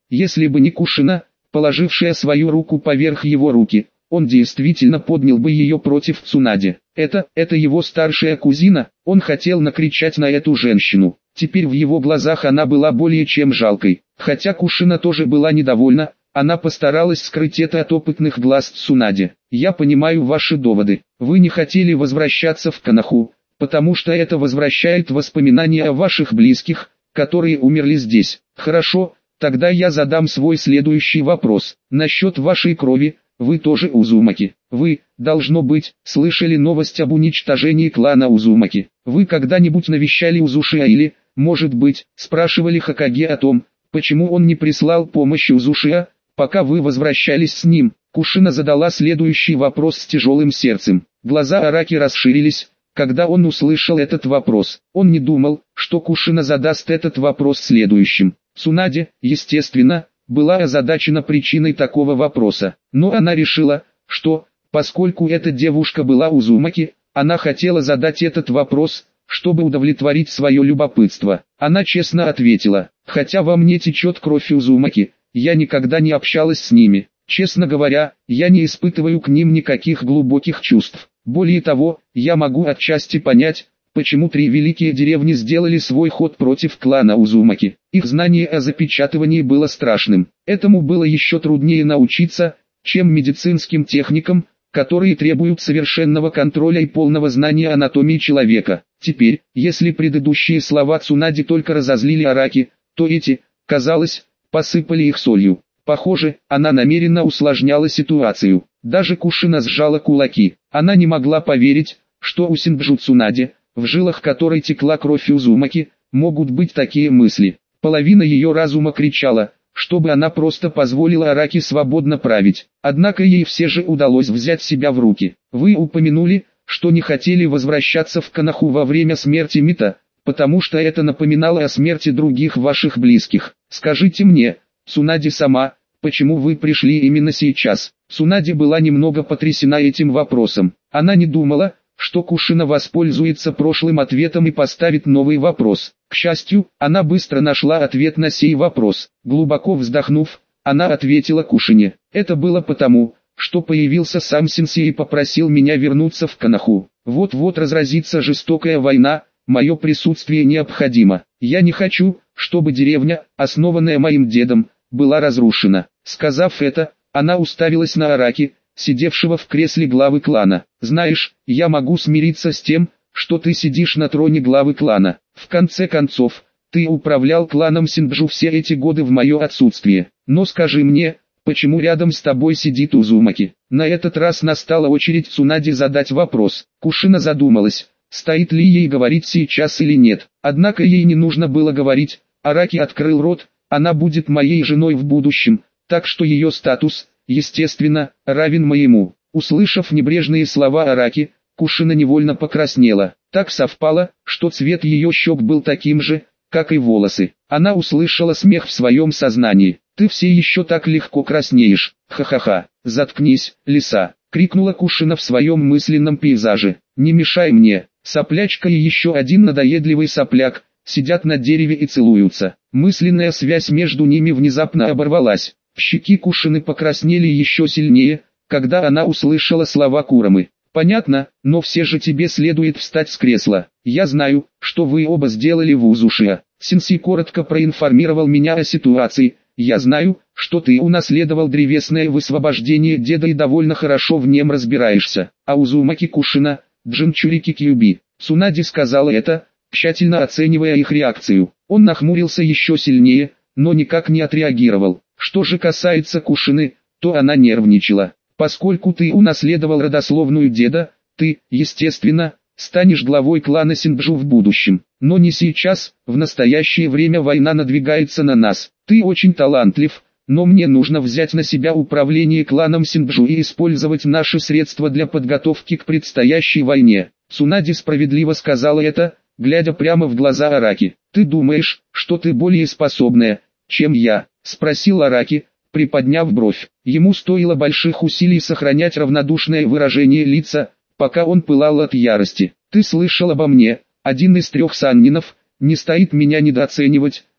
Если бы не Кушина, положившая свою руку поверх его руки, он действительно поднял бы ее против Цунаде. Это его старшая кузина, он хотел накричать на эту женщину. Теперь в его глазах она была более чем жалкой. Хотя Кушина тоже была недовольна, она постаралась скрыть это от опытных глаз Цунаде. «Я понимаю ваши доводы. Вы не хотели возвращаться в Коноху, потому что это возвращает воспоминания о ваших близких, которые умерли здесь. Хорошо, тогда я задам свой следующий вопрос. Насчет вашей крови, вы тоже Узумаки. Вы, должно быть, слышали новость об уничтожении клана Узумаки. Вы когда-нибудь навещали Узушия или, может быть, спрашивали Хокаге о том, почему он не прислал помощи Узушия, пока вы возвращались с ним?» Кушина задала следующий вопрос с тяжелым сердцем. Глаза Араки расширились, когда он услышал этот вопрос. Он не думал, что Кушина задаст этот вопрос следующим. Цунаде, естественно, была озадачена причиной такого вопроса. Но она решила, что, поскольку эта девушка была Узумаки, она хотела задать этот вопрос, чтобы удовлетворить свое любопытство. Она честно ответила: «Хотя во мне течет кровь Узумаки, я никогда не общалась с ними. Честно говоря, я не испытываю к ним никаких глубоких чувств. Более того, я могу отчасти понять, почему три великие деревни сделали свой ход против клана Узумаки. Их знание о запечатывании было страшным. Этому было еще труднее научиться, чем медицинским техникам, которые требуют совершенного контроля и полного знания анатомии человека. Теперь, если предыдущие слова Цунади только разозлили Араки, то эти, казалось, посыпали их солью. Похоже, она намеренно усложняла ситуацию. Даже Кушина сжала кулаки. Она не могла поверить, что у Синджу Цунаде, в жилах которой текла кровь Узумаки, могут быть такие мысли. Половина ее разума кричала, чтобы она просто позволила Араки свободно править. Однако ей все же удалось взять себя в руки. «Вы упомянули, что не хотели возвращаться в Коноху во время смерти Мита, потому что это напоминало о смерти других ваших близких. Скажите мне, Цунаде-сама, почему вы пришли именно сейчас?» Цунаде была немного потрясена этим вопросом. Она не думала, что Кушина воспользуется прошлым ответом и поставит новый вопрос. К счастью, она быстро нашла ответ на сей вопрос. Глубоко вздохнув, она ответила Кушине: «Это было потому, что появился сам сенсей и попросил меня вернуться в Коноху. Вот-вот разразится жестокая война, мое присутствие необходимо. Я не хочу, чтобы деревня, основанная моим дедом, была разрушена». Сказав это, она уставилась на Араки, сидевшего в кресле главы клана. «Знаешь, я могу смириться с тем, что ты сидишь на троне главы клана. В конце концов, ты управлял кланом Синджу все эти годы в мое отсутствие. Но скажи мне, почему рядом с тобой сидит Узумаки?» На этот раз настала очередь Цунаде задать вопрос. Кушина задумалась, стоит ли ей говорить сейчас или нет. Однако ей не нужно было говорить. Араки открыл рот: «Она будет моей женой в будущем, так что ее статус, естественно, равен моему». Услышав небрежные слова Араки, Кушина невольно покраснела. Так совпало, что цвет ее щек был таким же, как и волосы. Она услышала смех в своем сознании. «Ты все еще так легко краснеешь, ха-ха-ха». «Заткнись, лиса!» — крикнула Кушина в своем мысленном пейзаже. «Не мешай мне». Соплячка и еще один надоедливый сопляк сидят на дереве и целуются. Мысленная связь между ними внезапно оборвалась. Щеки Кушины покраснели еще сильнее, когда она услышала слова Курамы. «Понятно, но все же тебе следует встать с кресла. Я знаю, что вы оба сделали в Узушия. Сенсей коротко проинформировал меня о ситуации. Я знаю, что ты унаследовал древесное высвобождение деда и довольно хорошо в нем разбираешься. А Узумаки Кушина, Джинчурики Кьюби». Цунаде сказала это, тщательно оценивая их реакцию. Он нахмурился еще сильнее, но никак не отреагировал. Что же касается Кушины, то она нервничала. «Поскольку ты унаследовал родословную деда, ты, естественно, станешь главой клана Синджу в будущем. Но не сейчас, в настоящее время война надвигается на нас. Ты очень талантлив, но мне нужно взять на себя управление кланом Синджу и использовать наши средства для подготовки к предстоящей войне». Цунаде справедливо сказала это, глядя прямо в глаза Араки. «Ты думаешь, что ты более способная, чем я?» — спросил Араки, приподняв бровь. Ему стоило больших усилий сохранять равнодушное выражение лица, пока он пылал от ярости. «Ты слышал обо мне, один из 3 саннинов, не стоит меня недооценивать,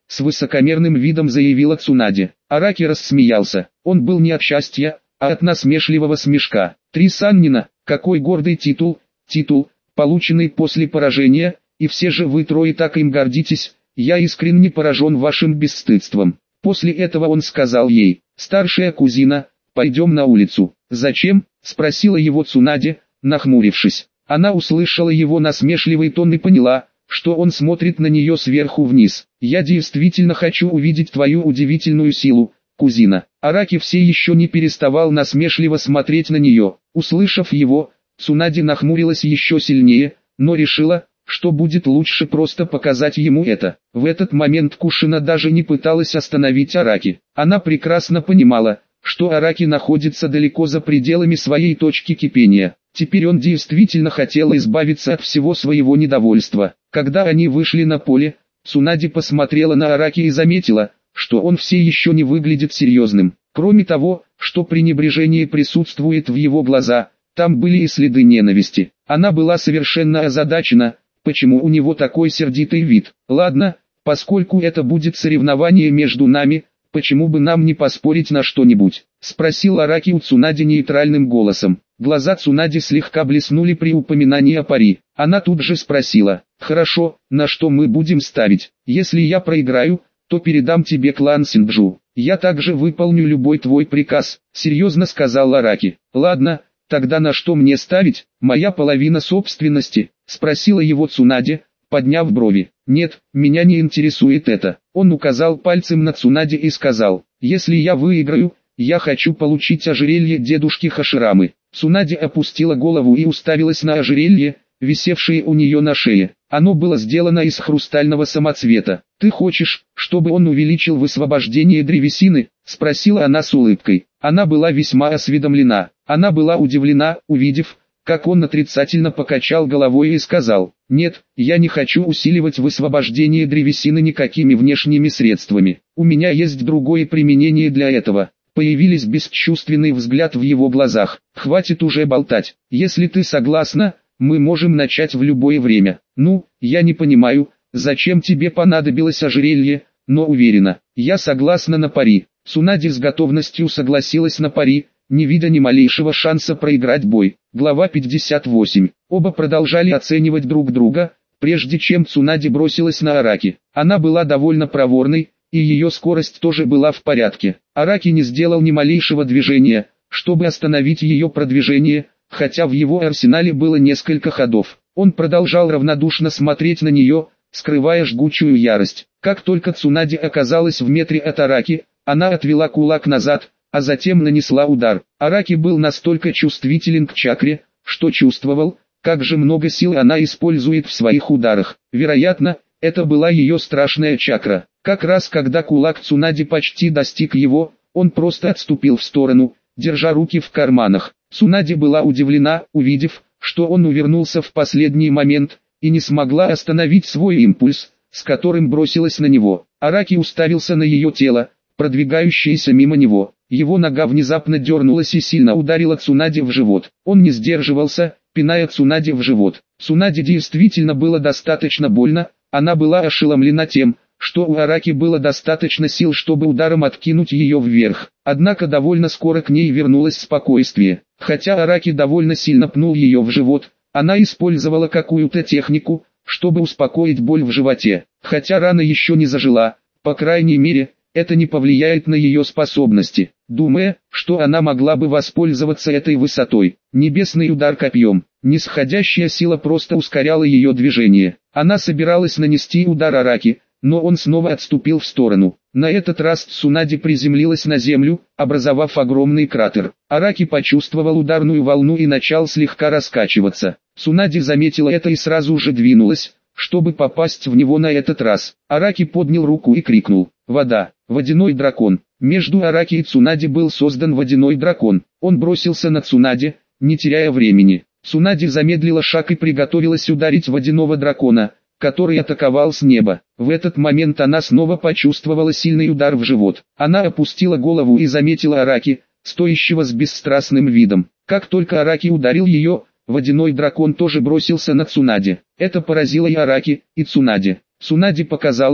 с высокомерным видом заявила Цунаде. Араки рассмеялся. Он был не от счастья, а от насмешливого смешка. 3 саннина, какой гордый титул, полученный после поражения, и все же вы трое так им гордитесь, я искренне поражен вашим бесстыдством. После этого он сказал ей: старшая кузина, пойдем на улицу. Зачем? Спросила его Цунаде, нахмурившись. Она услышала его насмешливый тон и поняла, что он смотрит на нее сверху вниз. Я действительно хочу увидеть твою удивительную силу, кузина. Араки все еще не переставал насмешливо смотреть на нее. Услышав его, Цунаде нахмурилась еще сильнее, но решила, что будет лучше просто показать ему это. В этот момент Кушина даже не пыталась остановить Араки. Она прекрасно понимала, что Араки находится далеко за пределами своей точки кипения. Теперь он действительно хотел избавиться от всего своего недовольства. Когда они вышли на поле, Цунаде посмотрела на Араки и заметила, что он все еще не выглядит серьезным. Кроме того, что пренебрежение присутствует в его глазах, там были и следы ненависти. Она была совершенно озадачена, почему у него такой сердитый вид. Ладно, поскольку это будет соревнование между нами, почему бы нам не поспорить на что-нибудь? Спросил Араки у Цунаде нейтральным голосом. Глаза Цунаде слегка блеснули при упоминании о пари. Она тут же спросила: хорошо, на что мы будем ставить? Если я проиграю, то передам тебе клан Синджу. Я также выполню любой твой приказ, серьезно сказал Араки. Ладно, тогда на что мне ставить? Моя половина собственности? Спросила его Цунаде, подняв брови. Нет, меня не интересует это. Он указал пальцем на Цунаде и сказал: если я выиграю, я хочу получить ожерелье дедушки Хаширамы. Цунаде опустила голову и уставилась на ожерелье, висевшее у нее на шее. Оно было сделано из хрустального самоцвета. «Ты хочешь, чтобы он увеличил высвобождение древесины?» – спросила она с улыбкой. Она была весьма осведомлена. Она была удивлена, увидев, как он отрицательно покачал головой и сказал: «Нет, я не хочу усиливать высвобождение древесины никакими внешними средствами. У меня есть другое применение для этого». Появились бесчувственный взгляд в его глазах. «Хватит уже болтать. Если ты согласна, мы можем начать в любое время. Ну, я не понимаю, зачем тебе понадобилось ожерелье, но уверена, я согласна на пари». Цунаде с готовностью согласилась на пари, не видя ни малейшего шанса проиграть бой. Глава 58. Оба продолжали оценивать друг друга, прежде чем Цунаде бросилась на Араки. Она была довольно проворной, и ее скорость тоже была в порядке. Араки не сделал ни малейшего движения, чтобы остановить ее продвижение, хотя в его арсенале было несколько ходов. Он продолжал равнодушно смотреть на нее, скрывая жгучую ярость. Как только Цунаде оказалась в метре от Араки, она отвела кулак назад, а затем нанесла удар. Араки был настолько чувствителен к чакре, что чувствовал, как же много сил она использует в своих ударах. Вероятно, это была ее страшная чакра. Как раз когда кулак Цунаде почти достиг его, он просто отступил в сторону, держа руки в карманах. Цунаде была удивлена, увидев, что он увернулся в последний момент, и не смогла остановить свой импульс, с которым бросилась на него. Араки уставился на ее тело, продвигающееся мимо него. Его нога внезапно дернулась и сильно ударила Цунаде в живот. Он не сдерживался, пиная Цунаде в живот. Цунаде действительно было достаточно больно, она была ошеломлена тем, что у Араки было достаточно сил, чтобы ударом откинуть ее вверх. Однако довольно скоро к ней вернулось спокойствие. Хотя Араки довольно сильно пнул ее в живот, она использовала какую-то технику, чтобы успокоить боль в животе. Хотя рана еще не зажила, по крайней мере, это не повлияет на ее способности. Думая, что она могла бы воспользоваться этой высотой, небесный удар копьем, нисходящая сила просто ускоряла ее движение. Она собиралась нанести удар Араки, но он снова отступил в сторону. На этот раз Цунаде приземлилась на землю, образовав огромный кратер. Араки почувствовал ударную волну и начал слегка раскачиваться. Цунаде заметила это и сразу же двинулась, чтобы попасть в него на этот раз. Араки поднял руку и крикнул: «Вода! Водяной дракон!» Между Араки и Цунаде был создан водяной дракон. Он бросился на Цунаде, не теряя времени. Цунаде замедлила шаг и приготовилась ударить водяного дракона, который атаковал с неба. В этот момент она снова почувствовала сильный удар в живот. Она опустила голову и заметила Араки, стоящего с бесстрастным видом. Как только Араки ударил ее, водяной дракон тоже бросился на Цунаде. Это поразило и Араки, и Цунаде. Цунаде показалось,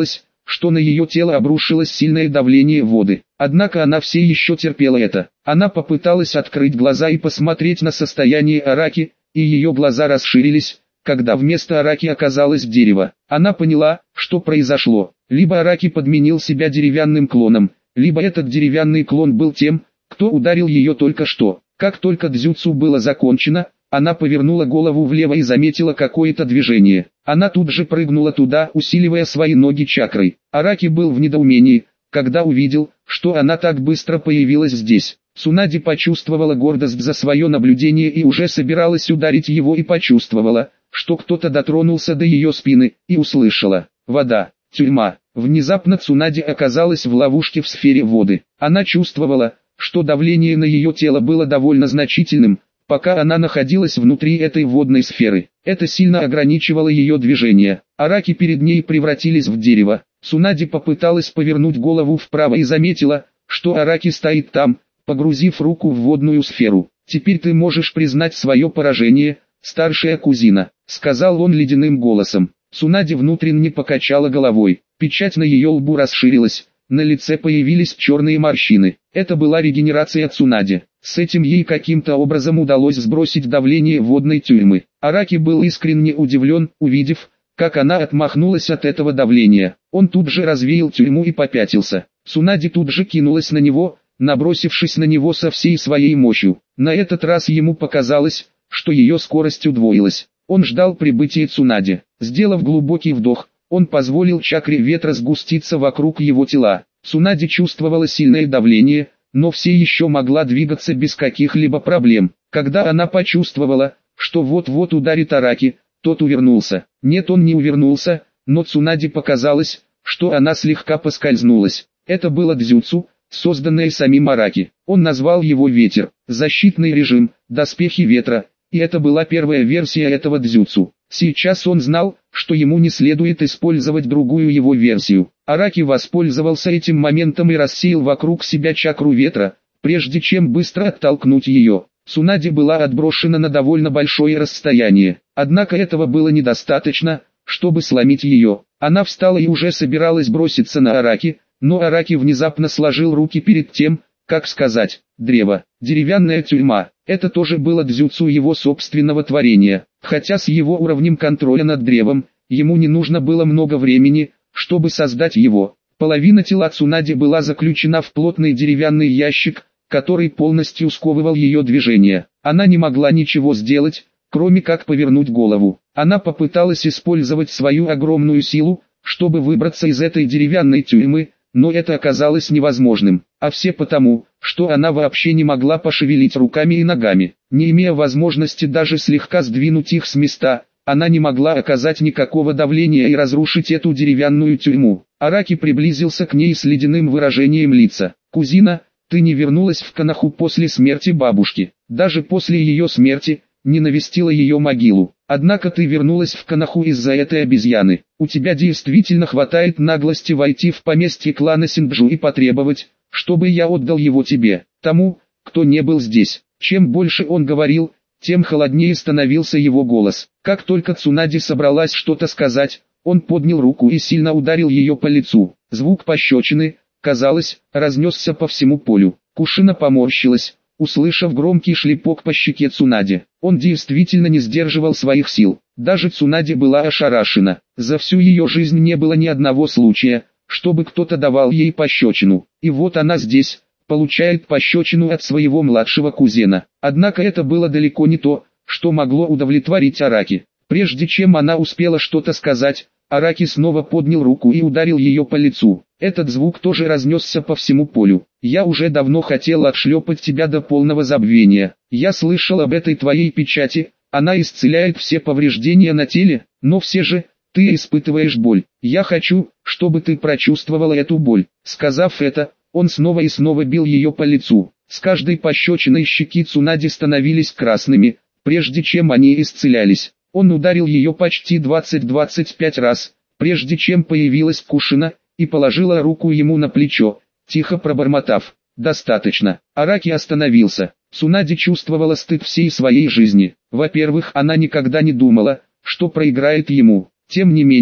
что на ее тело обрушилось сильное давление воды. Однако она все еще терпела это. Она попыталась открыть глаза и посмотреть на состояние Араки, и ее глаза расширились, когда вместо Араки оказалось дерево. Она поняла, что произошло. Либо Араки подменил себя деревянным клоном, либо этот деревянный клон был тем, кто ударил ее только что. Как только дзюцу было закончено, она повернула голову влево и заметила какое-то движение. Она тут же прыгнула туда, усиливая свои ноги чакрой. Араки был в недоумении, когда увидел, что она так быстро появилась здесь. Цунади почувствовала гордость за свое наблюдение и уже собиралась ударить его и почувствовала, что кто-то дотронулся до ее спины, и услышала: «Вода, тюрьма». Внезапно Цунади оказалась в ловушке в сфере воды. Она чувствовала, что давление на ее тело было довольно значительным, пока она находилась внутри этой водной сферы. Это сильно ограничивало ее движение. Араки перед ней превратились в дерево. Цунади попыталась повернуть голову вправо и заметила, что Араки стоит там, погрузив руку в водную сферу. «Теперь ты можешь признать свое поражение, старшая кузина», — сказал он ледяным голосом. Цунади внутренне покачала головой. Печать на ее лбу расширилась, на лице появились черные морщины. Это была регенерация Цунади. С этим ей каким-то образом удалось сбросить давление водной тюрьмы. Араки был искренне удивлен, увидев, как она отмахнулась от этого давления. Он тут же развеял тюрьму и попятился. Цунади тут же кинулась на него, набросившись на него со всей своей мощью. На этот раз ему показалось, что ее скорость удвоилась. Он ждал прибытия Цунади. Сделав глубокий вдох, он позволил чакре ветра сгуститься вокруг его тела. Цунади чувствовала сильное давление, но все еще могла двигаться без каких-либо проблем. Когда она почувствовала, что вот-вот ударит Араки, тот увернулся. Нет, он не увернулся, но Цунади показалось, что она слегка поскользнулась. Это было дзюцу, созданное самим Араки. Он назвал его «Ветер», «Защитный режим», «Доспехи ветра», и это была первая версия этого дзюцу. Сейчас он знал, что ему не следует использовать другую его версию. Араки воспользовался этим моментом и рассеял вокруг себя чакру ветра, прежде чем быстро оттолкнуть ее. Цунади была отброшена на довольно большое расстояние. Однако этого было недостаточно, чтобы сломить ее. Она встала и уже собиралась броситься на Араки, но Араки внезапно сложил руки перед тем, как сказать: «Древо, деревянная тюрьма». Это тоже было дзюцу его собственного творения. Хотя с его уровнем контроля над древом, ему не нужно было много времени, чтобы создать его. Половина тела Цунади была заключена в плотный деревянный ящик, который полностью сковывал ее движение. Она не могла ничего сделать, кроме как повернуть голову. Она попыталась использовать свою огромную силу, чтобы выбраться из этой деревянной тюрьмы, но это оказалось невозможным. А все потому, что она вообще не могла пошевелить руками и ногами. Не имея возможности даже слегка сдвинуть их с места, она не могла оказать никакого давления и разрушить эту деревянную тюрьму. Араки приблизился к ней с ледяным выражением лица. «Кузина, ты не вернулась в Коноху после смерти бабушки. Даже после ее смерти, не навестила ее могилу. Однако ты вернулась в Коноху из-за этой обезьяны. У тебя действительно хватает наглости войти в поместье клана Синджу и потребовать, чтобы я отдал его тебе, тому, кто не был здесь». Чем больше он говорил, тем холоднее становился его голос. Как только Цунади собралась что-то сказать, он поднял руку и сильно ударил ее по лицу. Звук пощечины, казалось, разнесся по всему полю. Кушина поморщилась, услышав громкий шлепок по щеке Цунади. Он действительно не сдерживал своих сил. Даже Цунади была ошарашена. За всю ее жизнь не было ни одного случая, чтобы кто-то давал ей пощечину. И вот она здесь, получает пощечину от своего младшего кузена. Однако это было далеко не то, что могло удовлетворить Араки. Прежде чем она успела что-то сказать, Араки снова поднял руку и ударил ее по лицу. Этот звук тоже разнесся по всему полю. «Я уже давно хотел отшлепать тебя до полного забвения. Я слышал об этой твоей печати, она исцеляет все повреждения на теле, но все же, ты испытываешь боль. Я хочу, чтобы ты прочувствовала эту боль». Сказав это, он снова и снова бил ее по лицу. С каждой пощечиной щеки Цунади становились красными, прежде чем они исцелялись. Он ударил ее почти 20-25 раз, прежде чем появилась Кушина, и положила руку ему на плечо, тихо пробормотав: «Достаточно». Араки остановился. Цунади чувствовала стыд всей своей жизни. Во-первых, она никогда не думала, что проиграет ему. Тем не менее,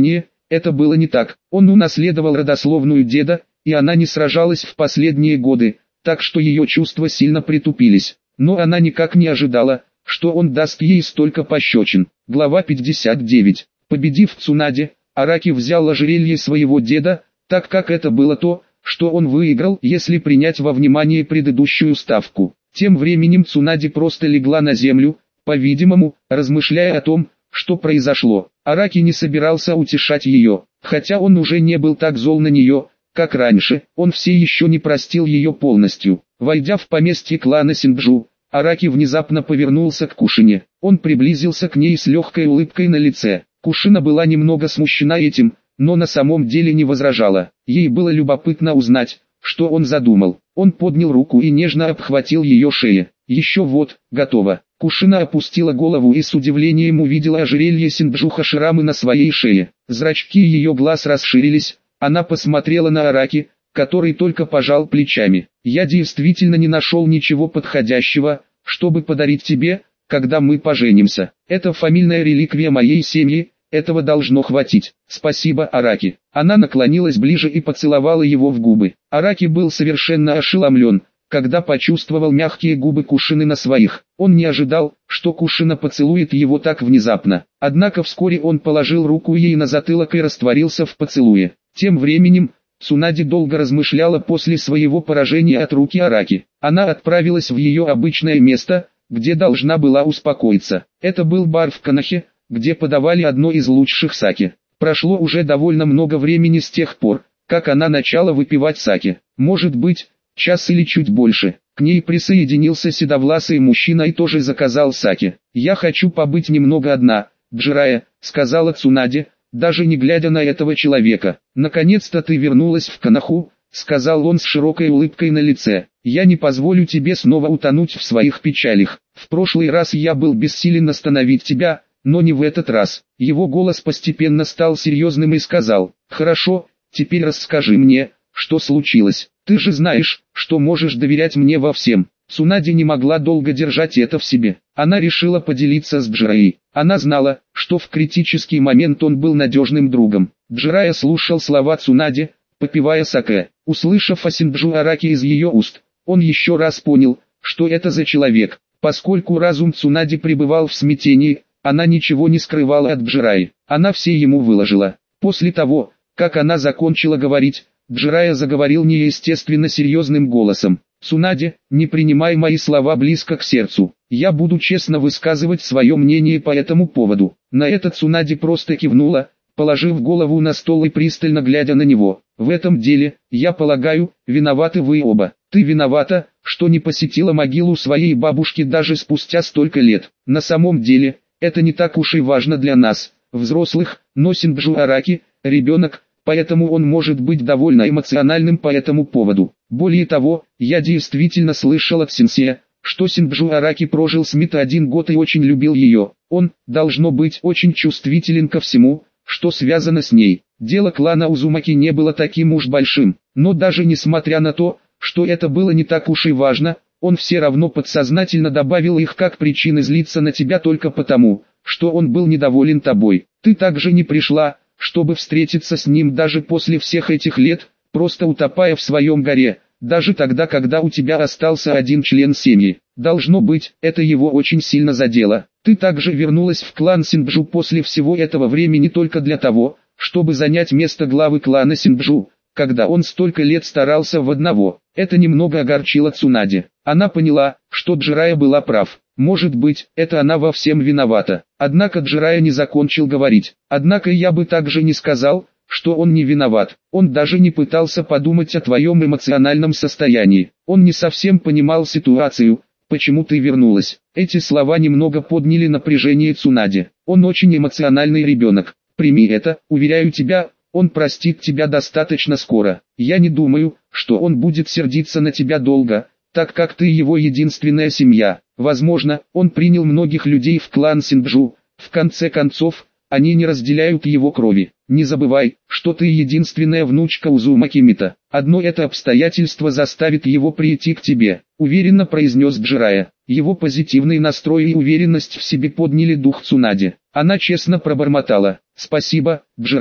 это было не так. Он унаследовал родословную деда, и она не сражалась в последние годы, так что ее чувства сильно притупились. Но она никак не ожидала, что он даст ей столько пощечин. Глава 59. Победив Цунаде, Араки взял ожерелье своего деда, так как это было то, что он выиграл, если принять во внимание предыдущую ставку. Тем временем Цунаде просто легла на землю, по-видимому, размышляя о том, что произошло. Араки не собирался утешать ее, хотя он уже не был так зол на нее, как раньше, он все еще не простил ее полностью. Войдя в поместье клана Синджу, Араки внезапно повернулся к Кушине. Он приблизился к ней с легкой улыбкой на лице. Кушина была немного смущена этим, но на самом деле не возражала. Ей было любопытно узнать, что он задумал. Он поднял руку и нежно обхватил ее шею. Еще вот, готово. Кушина опустила голову и с удивлением увидела ожерелье Синджу Хаширамы на своей шее. Зрачки ее глаз расширились, она посмотрела на Араки, который только пожал плечами. «Я действительно не нашел ничего подходящего, чтобы подарить тебе, когда мы поженимся. Это фамильная реликвия моей семьи, этого должно хватить. Спасибо, Араки». Она наклонилась ближе и поцеловала его в губы. Араки был совершенно ошеломлен, когда почувствовал мягкие губы Кушины на своих. Он не ожидал, что Кушина поцелует его так внезапно. Однако вскоре он положил руку ей на затылок и растворился в поцелуе. Тем временем, Цунаде долго размышляла после своего поражения от руки Араки. Она отправилась в ее обычное место, где должна была успокоиться. Это был бар в Канахе, где подавали одно из лучших саке. Прошло уже довольно много времени с тех пор, как она начала выпивать саке. Может быть, час или чуть больше. К ней присоединился седовласый мужчина и тоже заказал саке. «Я хочу побыть немного одна, Джирая», — сказала Цунаде, даже не глядя на этого человека. «Наконец-то ты вернулась в Канаху», — сказал он с широкой улыбкой на лице. «Я не позволю тебе снова утонуть в своих печалях. В прошлый раз я был бессилен остановить тебя, но не в этот раз». Его голос постепенно стал серьезным и сказал: «Хорошо, теперь расскажи мне, что случилось. Ты же знаешь, что можешь доверять мне во всем». Цунаде не могла долго держать это в себе. Она решила поделиться с Джираей. Она знала, что в критический момент он был надежным другом. Джирая слушал слова Цунаде, попивая саке. Услышав о Синджу Араки из ее уст, он еще раз понял, что это за человек. Поскольку разум Цунаде пребывал в смятении, она ничего не скрывала от Джираи. Она все ему выложила. После того, как она закончила говорить, Джирая заговорил неестественно серьезным голосом. «Цунаде, не принимай мои слова близко к сердцу. Я буду честно высказывать свое мнение по этому поводу». На это Цунаде просто кивнула, положив голову на стол и пристально глядя на него. «В этом деле, я полагаю, виноваты вы оба. Ты виновата, что не посетила могилу своей бабушки даже спустя столько лет. На самом деле, это не так уж и важно для нас, взрослых, но Синджу Араки – ребенок, поэтому он может быть довольно эмоциональным по этому поводу. Более того, я действительно слышал от сенсея, что Синджу Араки прожил с Мита 1 год и очень любил ее. Он, должно быть, очень чувствителен ко всему, что связано с ней. Дело клана Узумаки не было таким уж большим, но даже несмотря на то, что это было не так уж и важно, он все равно подсознательно добавил их как причины злиться на тебя только потому, что он был недоволен тобой. Ты также не пришла, чтобы встретиться с ним даже после всех этих лет, просто утопая в своем горе, даже тогда, когда у тебя остался один член семьи. Должно быть, это его очень сильно задело. Ты также вернулась в клан Синджу после всего этого времени только для того, чтобы занять место главы клана Синджу, когда он столько лет старался в одного. Это немного огорчило Цунаде. Она поняла, что Джирая была прав. Может быть, это она во всем виновата. Однако Джирая не закончил говорить. Однако я бы также не сказал, что он не виноват. Он даже не пытался подумать о твоем эмоциональном состоянии. Он не совсем понимал ситуацию, почему ты вернулась. Эти слова немного подняли напряжение Цунаде. Он очень эмоциональный ребенок. Прими это, уверяю тебя, он простит тебя достаточно скоро. Я не думаю, что он будет сердиться на тебя долго, так как ты его единственная семья. Возможно, он принял многих людей в клан Синджу. В конце концов, они не разделяют его крови. Не забывай, что ты единственная внучка Узумаки Мита. Одно это обстоятельство заставит его прийти к тебе, уверенно произнес Джирая. Его позитивный настрой и уверенность в себе подняли дух Цунаде. Она честно пробормотала: «Спасибо, Джирая.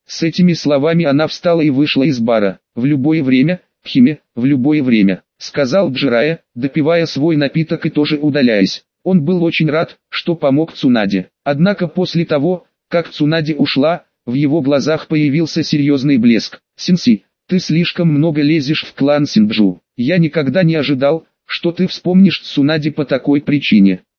С этими словами она встала и вышла из бара. «В любое время, Пхиме, в любое время», сказал Джирая, допивая свой напиток и тоже удаляясь. Он был очень рад, что помог Цунаде. Однако после того, как Цунаде ушла, в его глазах появился серьезный блеск. «Синси, ты слишком много лезешь в клан Синджу. Я никогда не ожидал, что ты вспомнишь Цунаде по такой причине.